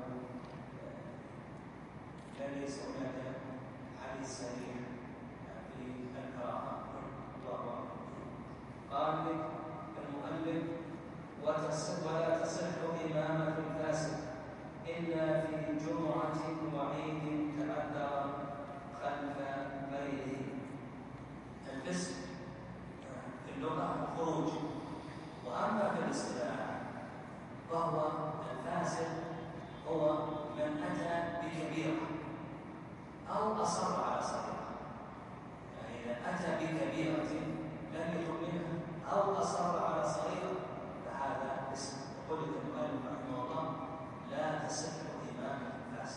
ليس هناك حديث صريح في الكراهة. الله أعلم. قال المؤلف: ولا تصح إمامة الفاسد إلا في جمعة وعيد تأثر خلف غيره. الفسق في اللغة الخروج، وأما في الاصطلاح فهو الفاسق هو من أتى بكبيرة أو أصر على صغيرة. يعني إذا أتى بكبيرة لم يتب منها أو أصر على صغيرة فهذا اسم. يقول المؤلف رحمه الله: لا تصح إمامة الفاسق.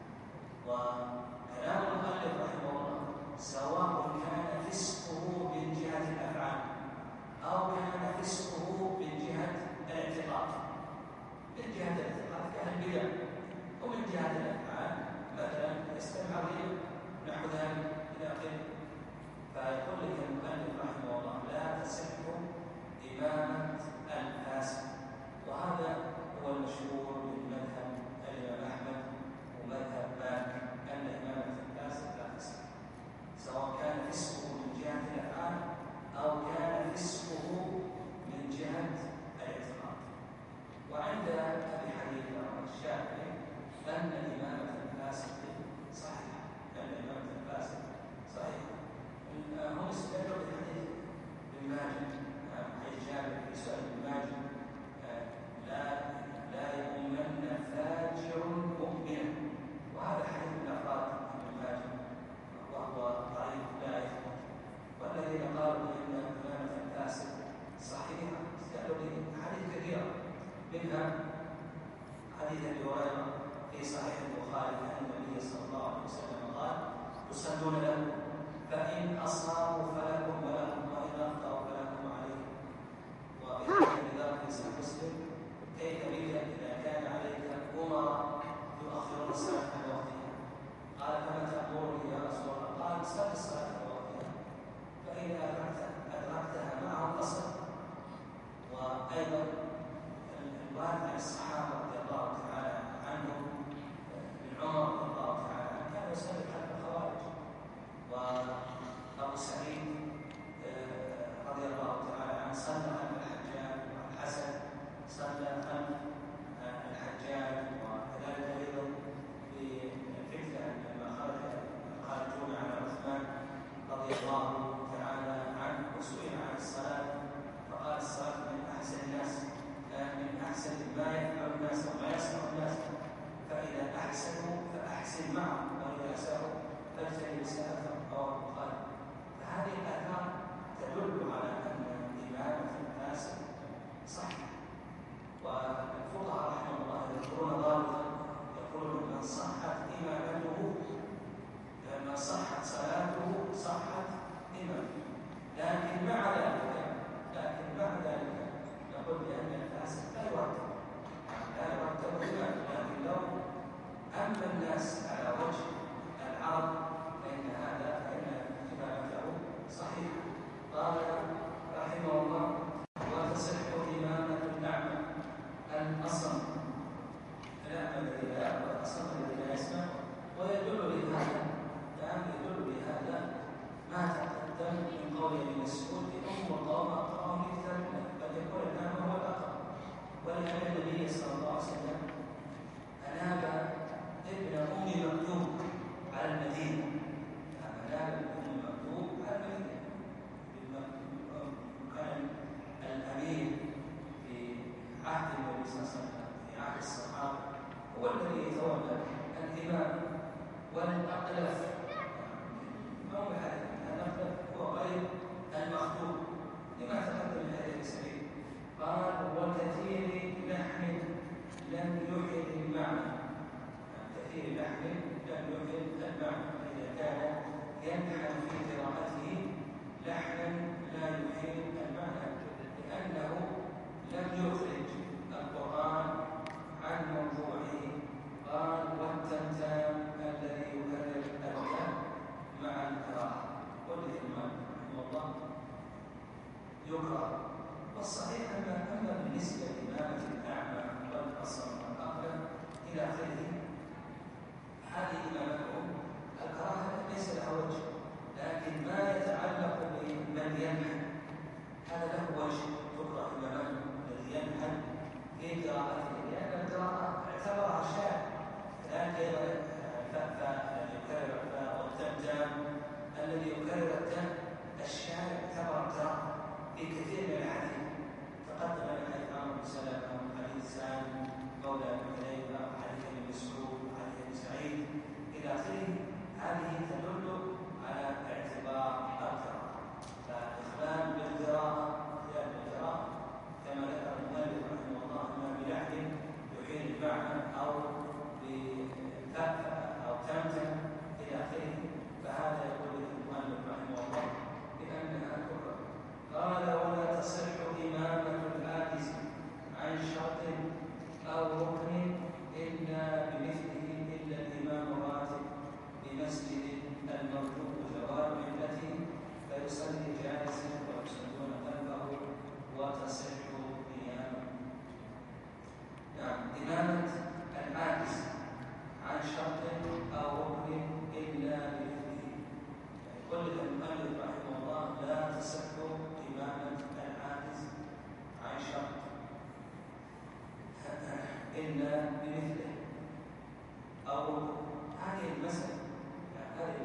وكلام المؤلف رحمه الله سواء كان فسقه من جهة الأفعال أو كان فسقه من جهة الاعتقاد. من جهة الاعتقاد كالبدع، ومن جهة الأفعال مثلا يستمع الريب نحو ذلك إلى آخره. فيقول لك المؤلف رحمه الله: لا تصح إمامة الفاسق. وهذا هو المشهور من مذهب الإمام أحمد ومذهب مالك أن إمامة الفاسق لا تصح، سواء كان فسقه من جهة الأفعال أو كان فسقه من جهة الاعتقاد. وعند أبي حنيفة والشافعي أن إمامة الفاسق صحيحة، أن إمامة الفاسق صحيحة. هم استدلوا بحديث ابن ماجه، حديث جابر في سؤال ابن ماجه: لا لا يؤمن فاجر مؤمنا. وهذا حديث من أفراد ابن ماجه وهو ضعيف لا يثبت. والذين قالوا بأن إمامة الفاسق صحيحة استدلوا بحديث كثيرة، منها حديث أبي هريرة في صحيح البخاري أن النبي صلى الله عليه وسلم قال: يصلون لكم فإن أصابوا فلكم ولهم وإن أخطأوا فلكم عليهم. وفي ذلك في صحيح مسلم: كيف بك إذا كان عليك أمراء يؤخرون الصلاة عن وقتها؟ قال: فما تأمرني يا رسول الله؟ قال: صل الصلاة عن وقتها، فإذا أدركتها معهم فصل. وأيضا الوارد عن الصحابة رضي الله تعالى عنهم من عمر رضي الله تعالى عنه كان يصلي خلف الخوارج. وأبو سعيد رضي الله تعالى عنه صلى خلف الحجاج، والحسن صلى خلف الحجاج. وكذلك أيضا في الفتنة لما خرج خارجون على عثمان رضي الله تعالى عنه وسئل عن الصلاة فقال: الصلاة من أحسن الناس، من أحسن ما يفعل الناس وما يصنع الناس، فإذا أحسنوا فأحسن معهم وإذا أساءوا فاجتنب ساءتهم. رواه البخاري. فهذه الآثار تدل على أن إمامة الفاسق صحيح. والفقهاء رحمه الله يذكرون ضابطا يقولون: من صحت إمامته لما صحت صلاته صحت إمامته. لكن مع ذلك لكن مع ذلك نقول بأن الفاسق لا يرتب لا يرتب إمامه، لكن لو أما الناس على وجه العرض فإن هذا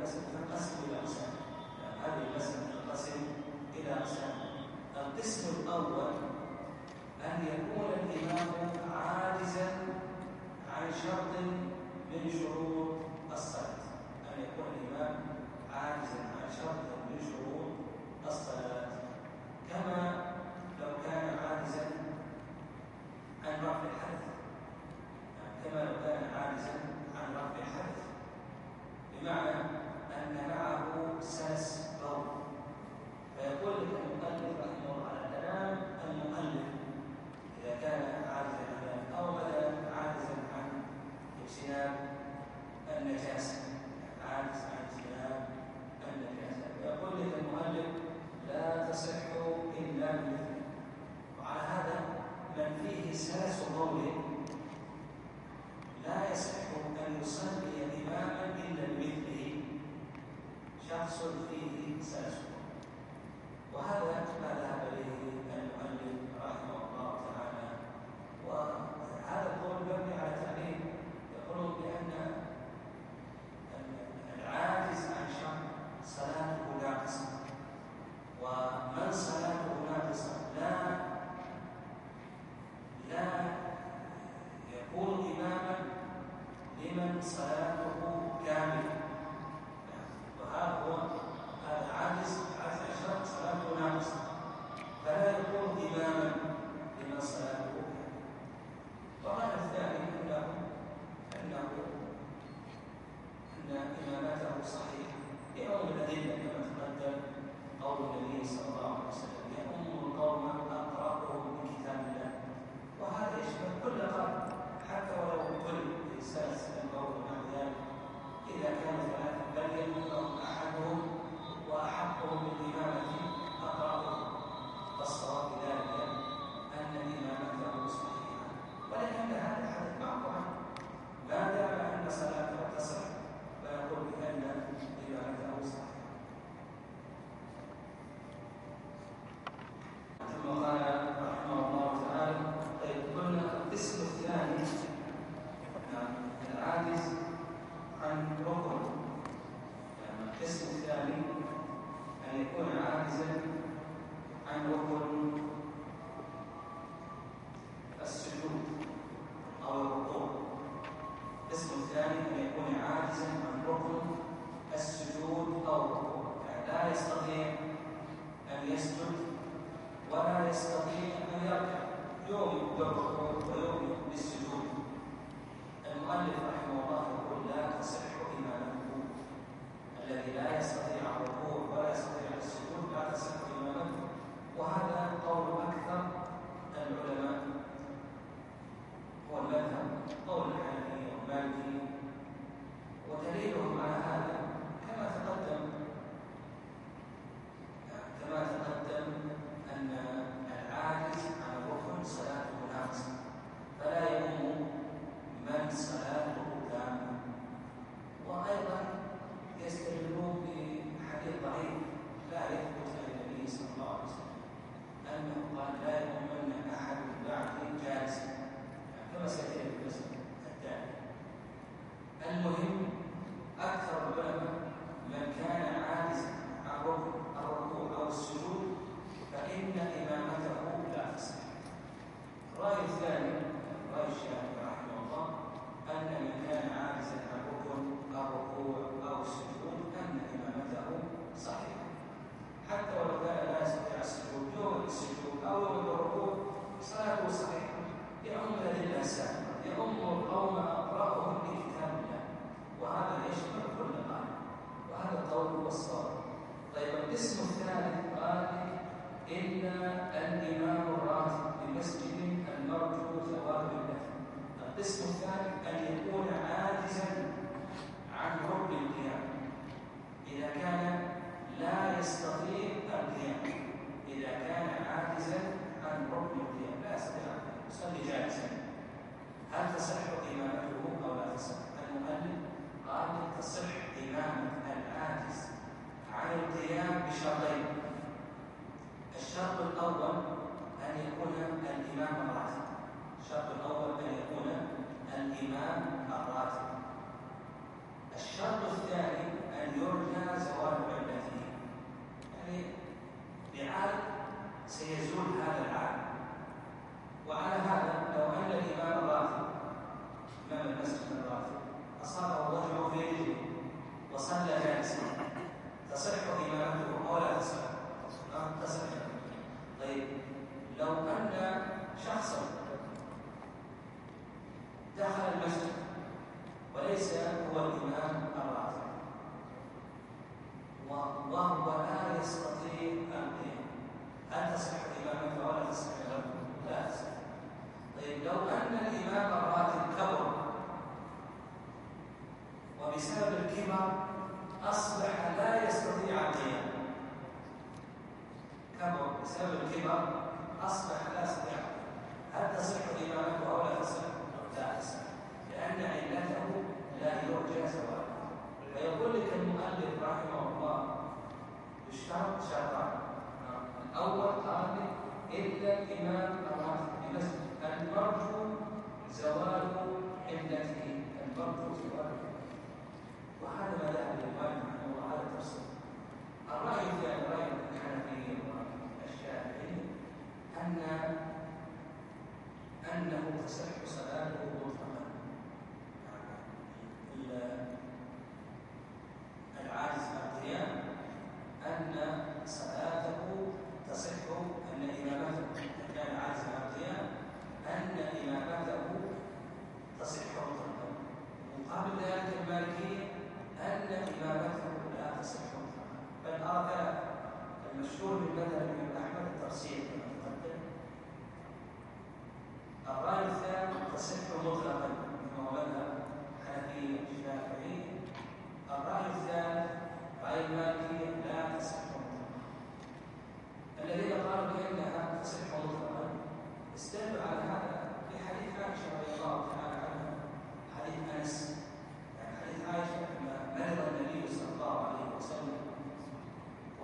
المسألة تنقسم إلى أقسام. هذه المسألة تنقسم إلى أقسام. القسم الأول أن يكون الإمام عاجزا عن شرط من شروط الصلاة، أن يكون الإمام عاجزا عن شرط من شروط الصلاة، كما لو كان عاجزا عن رفع الحدث، كما لو كان عاجزا عن رفع الحدث، بمعنى أن معه سلس بول، فيقول لك المؤلف رحمه الله على كلام المؤلف إذا كان عاجزا عن ذلك أو بدأ عاجزا عن اجتناب النجاسة، عاجز عن اجتناب النجاسة، فيقول لك المؤلف لا تصح إلا بمثله. وعلى هذا من فيه سلس بول لا يصح أن يصلي إماما إلا بمثله، شخص فيه سلس بول. وهذا ما ذهب إليه المؤلف رحمه الله تعالى، وهذا القول مبني على تعليل يقولون بأن العاجز عن شرط صلاته ناقصة، ومن صلاته ناقصة لا لا يكون إماما لمن صلاته كاملة. وهذا هو هذا عاجز عاجز عن شرط صلاته ناقصة، فلا يكون إماما لمن صلاته كاملة. والرأي الثاني أنه أنه أن إمامته صحيحة لأم الأدلة كما تقدم قول النبي صلى الله عليه وسلم يأم القوم أقرأهم بكتاب الله، وهذا يشمل كل قلب حتى ولو كل سلس القول مع ذلك إذا كان ثلاثة بل يأمهم أحدهم وأحقهم بالإمامة أقرأهم، فالصواب ذلك أن إمامته صحيحة، ولكن هذا الحدث معقول ما دام أن صلاته تصح فيقول بأن إمامته صحيحة. ثم قال رحمه الله تعالى: طيب قلنا القسم الثاني العاجز عن ركن، يعني القسم الثاني أن يكون عاجزا عن ركن السجود أو الركوع. القسم الثاني أن يكون عاجزا عن ركن السجود أو الركوع، يعني لا يستطيع أن يسجد ولا يستطيع أن يركع، يوم بالركوع ويوم بالسجود. المؤلف رحمه الله يقول لا تصح إمامته، الذي لا يستطيع الركوع ولا يستطيع السجود لا تصح إمامته، وهذا قول أكثر العلماء، هو المذهب قول الحنفي والمالكي. ودليلهم على هذا كما تقدم كما تقدم أن العاجز عن الركن صلاته ناقصة، فلا يؤم من صلاته كاملة. وأيضا يستدلون بحديث ضعيف لا يثبت عن النبي صلى الله عليه وسلم أنه قال لا يؤمن أحد بعد جالسا، كما سيأتي في القسم الثاني. المهم أكثر العلماء من كان عاجزا عن الركوع أو السجود فإن إمامته لا تصح. الرأي الثاني رأي الشافعي رحمه الله أن من كان عاجزا عن الركوع أو السجود أن إمامته صحيحة، حتى ولو كان لا يستطيع السجود يوم السجود أو يوم الركوع صلاته صحيحة، يؤم الأدلة السابقة، يؤم القوم أقرأهم بكتاب الله، وهذا يشمل كل قائل، وهذا القول هو الصواب. طيب القسم الثالث قال إن الإمام الراتب بمسجد المرجو ثواب الله. القسم الثالث أن يكون عاجزا عن ركن القيام، إذا كان لا يستطيع القيام، إذا كان عاجزا عن ركن القيام لا يستطيع القيام يصلي جالسا، هل تصح إمامته أو لا تصح؟ المؤلف قال تصح إمامة العاجز عن القيام بشرطين. الشرط الأول أن يكون الإمام الراتب، الشرط الأول أن يكون الإمام الراتب. الشرط الثاني أن يرجع وهو لا يستطيع القيام، هل تصح إمامته ولا تصح إمامته؟ لا تصح. طيب لو أن الإمام الراتب كبر وبسبب الكبر أصبح لا يستطيع القيام، كبر بسبب الكبر أصبح لا يستطيع، هل تصح إمامته أو لا تصح؟ لا تصح، لأن علته لا يرجى زوالها. فيقول لك المؤلف رحمه الله يشترط شرطان، الأول قال إلا الإمام الراتب بمسجد المرجو زوال علته، المرجو زوال، وهذا ما ذهب للمؤلف رحمه الله، هذا التفصيل. الرأي الثاني رأي الحنفي والشافعي أن أنه تصح صلاته مطلقا، العاجز عن القيام أن صلاته تصح، أن إمامته كان عاجز عن القيام أن إمامته تصح مطلقا. مقابل ذلك المالكية أن إمامته لا تصح مطلقا، بل أرى المشهور من مذهب الإمام أحمد التفصيل كما تقدم. الرأي الثاني تصح مطلقا وهو مذهب الحنفي الشافعي. الرأي الثالث رأي المالكية لا تصح مطلقا. الذين قالوا بأنها تصح مطلقا استدلوا على هذا بحديث عائشة رضي الله تعالى عنها، حديث أنس، يعني حديث عائشة لما مرض النبي صلى الله عليه وسلم و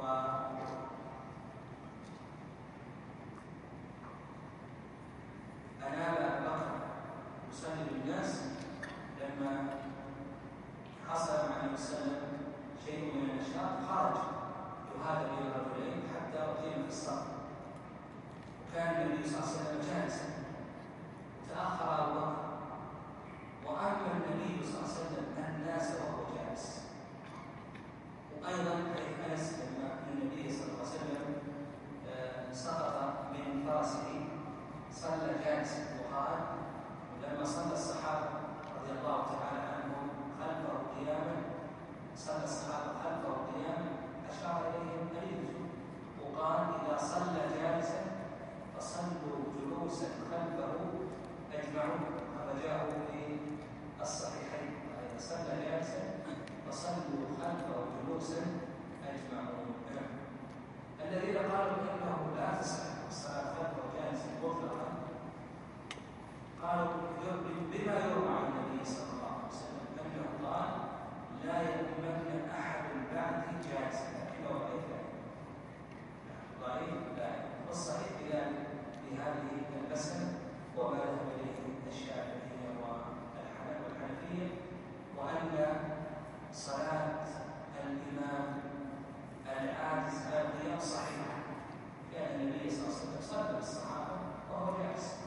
أناب أبو بكر يصلي بالناس، لما حصل مع النبي صلى الله عليه وسلم شيء من النشاط خرج يهادى بين الرجلين حتى أقيم في الصف، وكان النبي صلى الله عليه وسلم جالسا، تأخر أبو بكر وأما النبي صلى الله عليه وسلم الناس وهو جالس. وأيضا حديث أنس لما النبي صلى الله عليه وسلم سقط من فرسه صلى جالسا وقال، ولما صلى الصحابة رضي الله تعالى عنهم خلفه قياما، صلى الصحابة خلفه قياما أشار إليهم أن يجلسوا، وقال إذا صلى جالسا فصلوا جلوسا خلفه أجمعون، هذا جاء في الصحيحين، إذا صلى جالسا فصلوا خلفه جلوسا أجمعون. الذين قالوا إنه لا تصح الصلاة خلفه جالسا مطلقا قالوا بما يروى عن النبي صلى الله عليه وسلم أنه قال لا يؤمن أحد بعدي جالسا، لكنه ضعيف ضعيف لا، والصحيح في هذه المسألة وما ذهب إليه الشافعية والحنفية، وأن صلاة الإمام العاجز عن القيام صحيحة، لأن النبي صلى الله عليه وسلم صلى بالصحابة وهو جالس،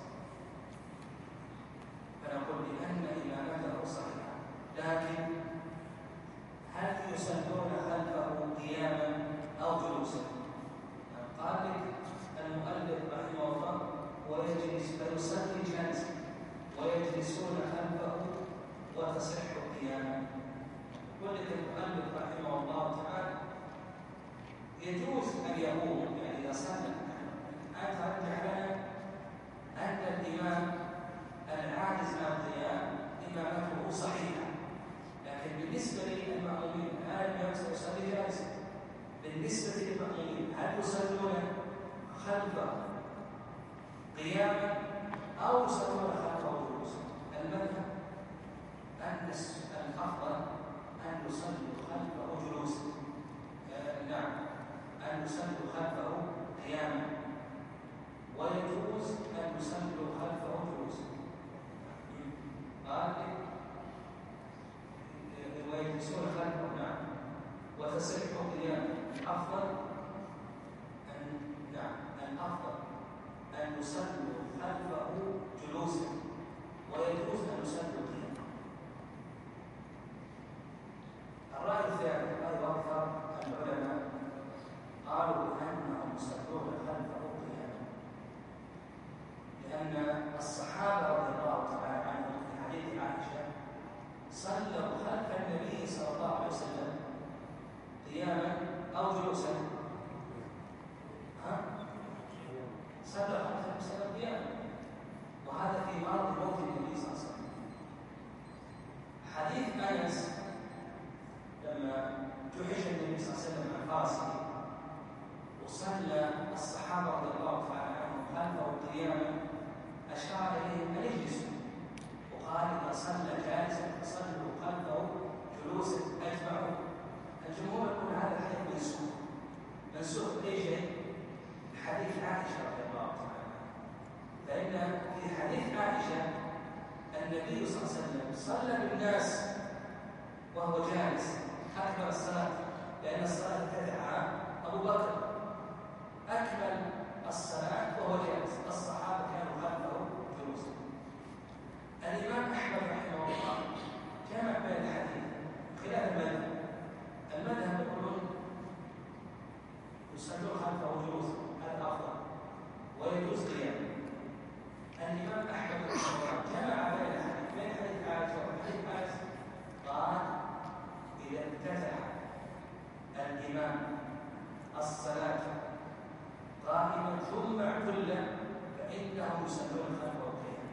فنقول بأن إمامته صحيحة. لكن هل يصلون خلفه قياما أو جلوسا؟ قال لك المؤلف رحمه الله ويجلس فيصلي جالسا ويجلسون خلفه وتصح قياما. يقول لك المؤلف رحمه الله تعالى يجوز أن يقوم، يعني إذا صلى أن ترجح لنا أن الإمام العاجز عن القيام إمامته صحيحة، لكن بالنسبة للمأمومين هل الإمام سيصلي جالسا؟ بالنسبة للمأمومين هل يصلون خلفه قياما أو يصلون خلفه جلوسا؟ المذهب أن الأفضل أن يصلوا خلفه جلوسا، آه نعم أن يصلوا خلفه قياما، ويجوز أن يصلوا خلفه جلوسا. قال ويجلسون خلفه نعم وتصح قياما. الأفضل أن نعم الأفضل أن يصلوا خلفه جلوسا، ويجوز أن يصلوا قياما. الرأي الثالث رأي أكثر العلماء قالوا بأنهم يصلون خلفه قياما، لأن الصحابة رضي الله تعالى عنهم في حديث عائشة صلوا خلف النبي صلى الله عليه وسلم قياما قياما أو جلوسا؟ ها؟ صلى خمسة وسلم قياما، وهذا في مرض موت النبي صلى الله عليه وسلم. حديث أنس لما جحش النبي صلى الله عليه وسلم عن فرسه وصلى الصحابة رضي الله تعالى عنهم خلفه قياما، أشار إليهم أن يجلسوا، وقال إذا صلى جالسا فصلوا خلفه جلوسا أجمعوا. الجمهور يقول هذا الحديث منسوخ. منسوخ بأي شيء؟ حديث عائشة رضي الله تعالى عنها. فإن في حديث عائشة النبي صلى الله عليه وسلم صلى بالناس وهو جالس أكمل الصلاة، لأن الصلاة ابتدعها أبو بكر، أكمل الصلاة وهو جالس، الصحابة كانوا خلفه جلوسا. الإمام أحمد رحمه الله جمع بين الحديث خلاف المذهب. المذهب يقولون يصلون خلفه جلوسا، هذا أفضل ويجوز قياما. الإمام أحمد رحمه الله جمع بين الحديث بين حديث عائشة وحديث أنس، قال إذا افتتح الإمام الصلاة قائما ثم اعتل فإنهم يصلون خلفه قياما.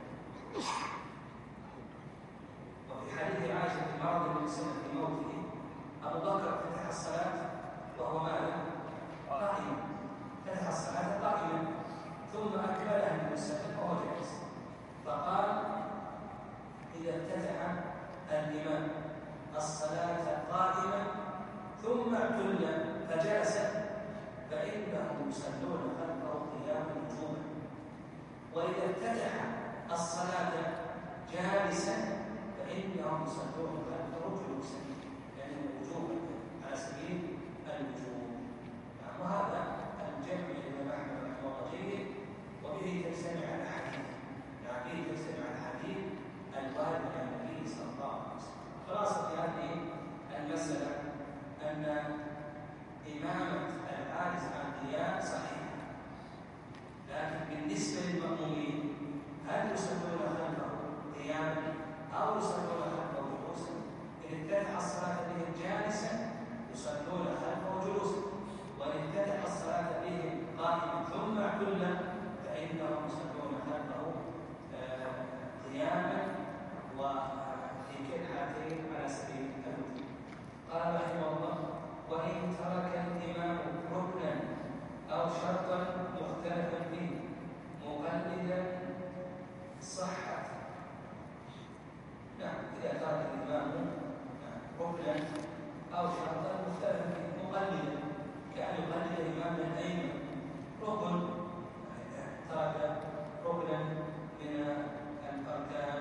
وفي حديث عائشة في مرض النبي صلى الله عليه وسلم في موته، أبو بكر فتح الصلاة وهو ماذا؟ قائما، فتح الصلاة قائما ثم أكملها النبي صلى الله عليه وسلم وهو جالس، فقال إذا افتتح الإمام الصلاة قائما ثم اعتل فجلس فإنهم يصلون خلفه قياما وجوبا، وإذا افتتح الصلاة جالسا فإنهم يصلون خلفه جلوسا، يعني وجوبا على سبيل الوجوب. يعني وهذا الجمع الإمام أحمد رحمه الله جيد، وبه تجتمع الأحاديث، يعني به تجتمع الحديث الوارد عن النبي صلى الله عليه وسلم. خلاصة هذه المسألة أن إمامة العاجز عن القيام صحيحة، لكن بالنسبة للمأمومين هل يصلون خلفه قياما أو يصلون خلفه جلوسا؟ إن افتتح الصلاة بهم جالسا يصلون خلفه جلوسا، وإن افتتح الصلاة بهم قائما ثم اعتل فإنهم يصلون خلفه قياما، وفي كل حالتين على سبيل الوجوب. قال رحمه الله: وإن ترك الإمام ركنا أو شرطا مختلفا فيه مقلدا صحت. نعم، إذا ترك الإمام ركنا أو شرطا مختلفا فيه مقلدا، كأن يقلد الإمام الأيمن ركن، ترك ركنا من الأركان،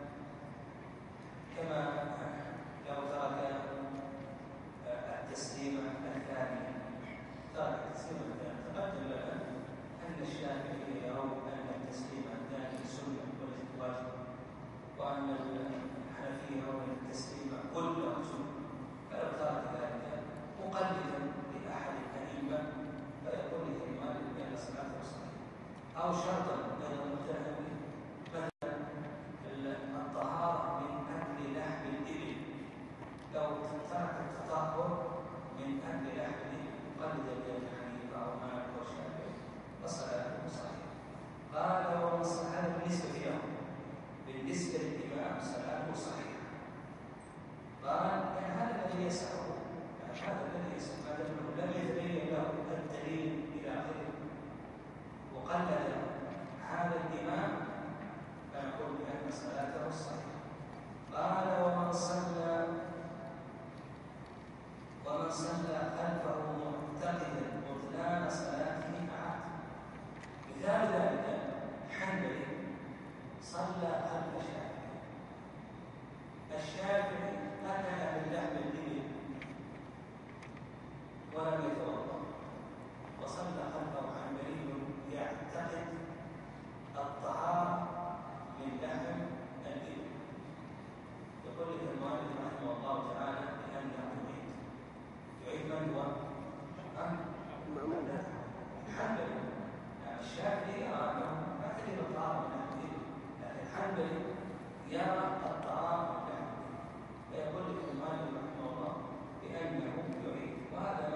كما لو ترك التسليمة الثانية، ترك التسليمة الثانية. تقدم لنا أن الشافعية يرون أن التسليمة الثانية سنة وليست واجبة، وأن الحنفية يرون أن التسليمة كلها سنة، فلو ترك ذلك مقلدا لأحد الأئمة فيقول للإمام بأن صلاته صحيحة. أو شرطا غير مختلف به، مثلا الطهارة من أكل لحم الإبل، لو ترك التطهر من أكل لحم الإبل مقلدا لأبي حنيفة أو مالك أو الشافعي فصلاته صحيحة. قال ومن صحيح بالنسبة له، بالنسبة للإمام صلاته صحيحة. قال يعني هذا الذي يسعه، يعني هذا الذي يسعه، هذا لم يتبين له الدليل إلى آخره وقلد هذا الإمام فنقول بأن صلاته صحيحة. قال ومن صلى ومن صلى خلفه معتقدا بطلان صلاته أعاد. مثال ذلك حنبلي صلى خلف الشافعي، الشافعي أكل من لحم الإبل ولم يتوضأ، وصلى خلفه حنبلي يعتقد الطهارة من لحم الإبل. يقول لك المؤلف رحمه الله تعالى بأنه يعيد. يعيد من هو؟ الحنبلي. يعني الشافعي يرى أنه يعتقد الطهارة من لحم الإبل، لكن الحنبلي يرى الطهارة من لحم الإبل، فيقول لك المؤلف رحمه الله بأنه يعيد. وهذا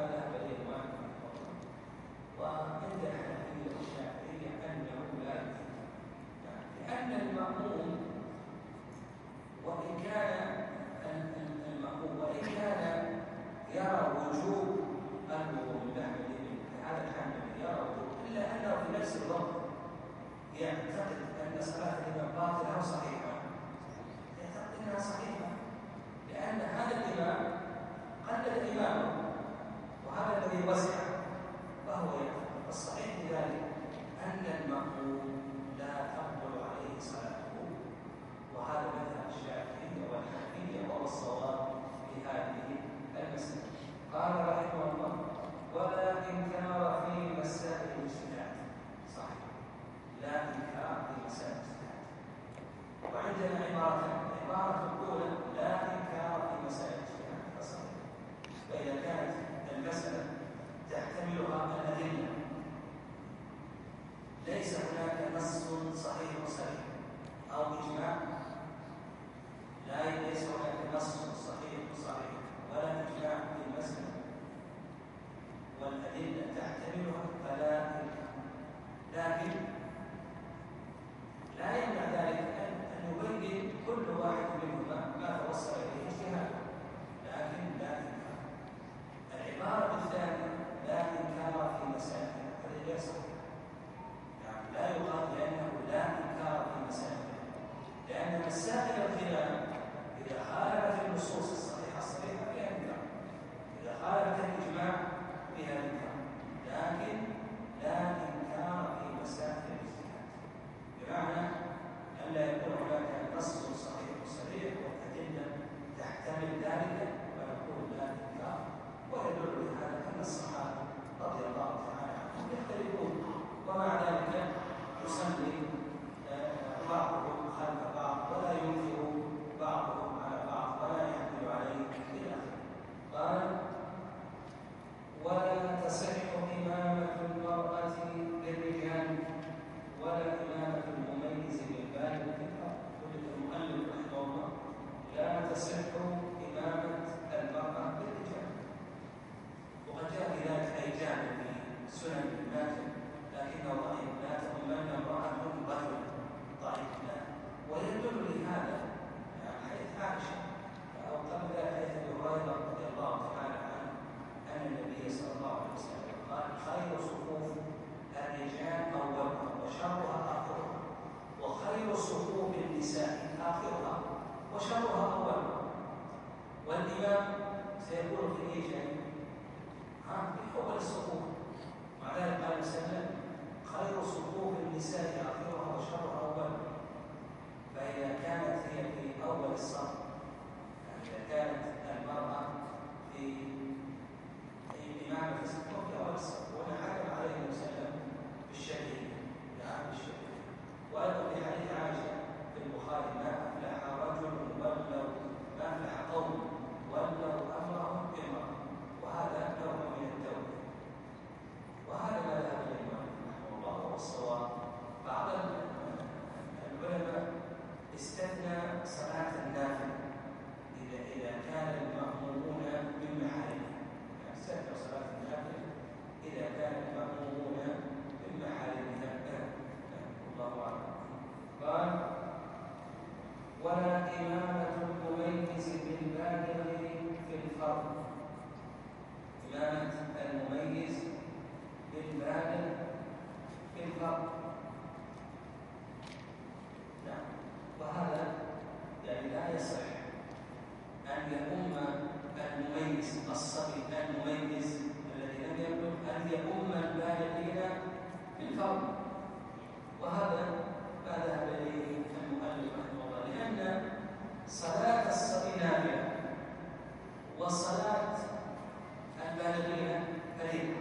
ولا تصح إمامة المرأة للرجال ولا إمامة المميز بالبالغ في الأرض. يقول المؤلف رحمه الله لا تصح إمامة المرأة للرجال. وقد جاء في ذلك أيجان في سنن ابن ماجه لكنه ضعيف، لا تؤمن امرأة رجلا ضعيف لا. ويدل لهذا حديث عائشة أو قبل ذلك حديث أبي هريرة رضي الله تعالى عنه أن النبي صلى الله عليه وسلم قال خير صفوف الرجال أولها وشرها آخرها، وخير صفوف النساء آخرها وشرها أولها. والإمام سيكون في أي شيء؟ في أول الصفوف. مع ذلك قال وسلم خير صفوف النساء آخرها وشرها أولها. فإذا كانت هي في أول الصف، إذا كانت المرأة في إمامة الصف في أول الصف، ونحكم عليه وسلم بالشهيد يعني بالشهيد. وأيضا في حديث عائشة في البخاري ما أفلح رجل ولو ما أفلح قوم ولو أمرهم بامرأة، وهذا نوع من التوبة. وهذا ما ذهب الإمام رحمه الله وهو الصواب. بعض العلماء استثنى صلاة النافل إذا إذا كان المأمومون من محارمها، يعني استثنى صلاة النافل إذا كان المأمومون من محارمها. الله أعلم. قال ولا إمامة المميز بالبالغ في الفرض. إمامة المميز بالبالغ في الفرض. نعم. وهذا يعني لا يصح أن يؤم المميز الصبي المميز الذي لم يبلغ أن يؤم البالغين بالفرض. وهذا ما ذهب إليه المؤلف رحمه الله، لأن صلاة الصبي نافلة وصلاة البالغين فريضة،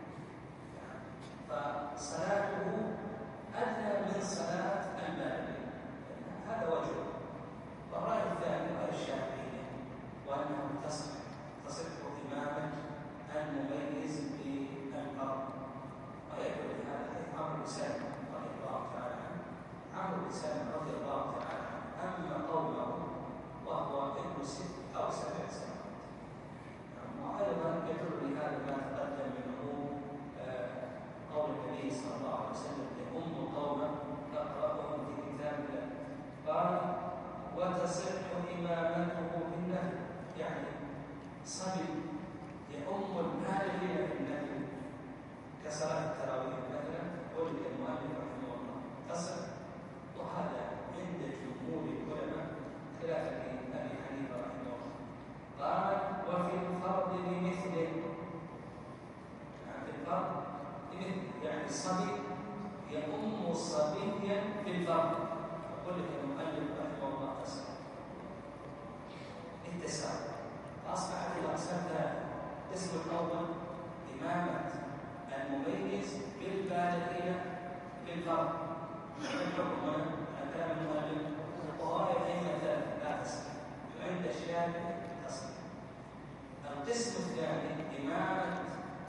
فصلاته أدنى من صلاة البالغين. هذا وجه. والرأي الثاني رأي الشافعية وأنه تصح تصح إمامة المميز بالفرض. ويدل لهذا حديث عمرو بن سالم رضي الله تعالى عنه. عمرو بن سالم رضي الله تعالى عنه أما قومه وهو ابن ست أو سبع سنوات. وأيضا يدل لهذا ما تقدم من عموم قول النبي صلى الله عليه وسلم لأم قومه تقرأهم في كتاب الله. قال وتصح إمامته بالنفل، يعني صبي يؤم البالغين بالنفل كصلاة التراويح مثلا. قول المؤلف رحمه الله تصح. وهذا عند جمهور العلماء خلافا لأبي حنيفة رحمه الله. قال وفي الفرض بمثله، يعني في الفرض بمثله يعني الصبي يؤم صبيا في الفرض. يقول لك المؤلف رحمه الله تصح التساوي. فأصبحت الأقسام ثلاثة. القسم الأول إمامة المميز بالبالغين في الفرض. الحكم هنا كلام المؤلف وهو أئمة ثلاثة لا تصح، عند الشافعي تصح. القسم الثاني إمامة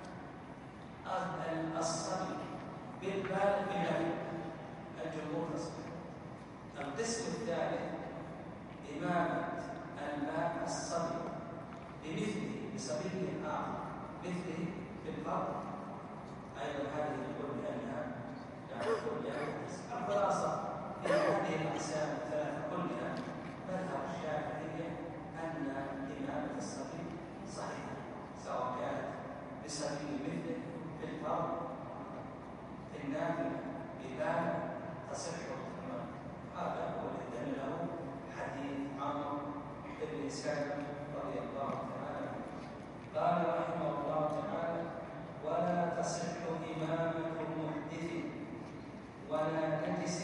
الصبي بالبالغ بالنفل، الجمهور تصح. القسم الثالث إمامة الماء الصبي بمثله بصبي آخر مثله في الفرض. أيضا هذه نقول بأنها لا نقول بأنها. الخلاصة في هذه الأقسام الثلاثة كلها مذهب الشافعية أن إمامة الصبي صحيحة، سواء كانت بصبي مثله في الفرض في النافل ببالغ تصح الإمامة. هذا هو الذي دل له حديث عمرو بن سالم رضي الله تعالى عنه. قال رحمه الله تعالى ولا تصح إمامة محدث ولا نجس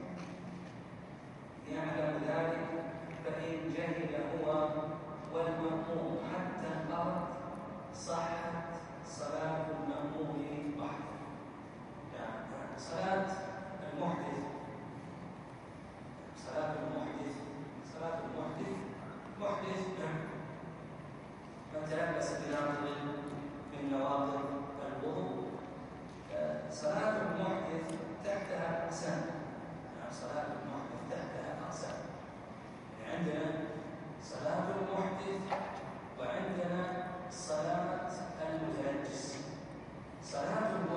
يعلم ذلك، فإن جهل هو والمأموم حتى الأرض صحت صلاة المأموم وحده. يعني صلاة المحدث صلاة المحدث صلاة المحدث محدث من تلبس بناقض عندنا صلاة المحدث وعندنا صلاة المتنجس. صلاة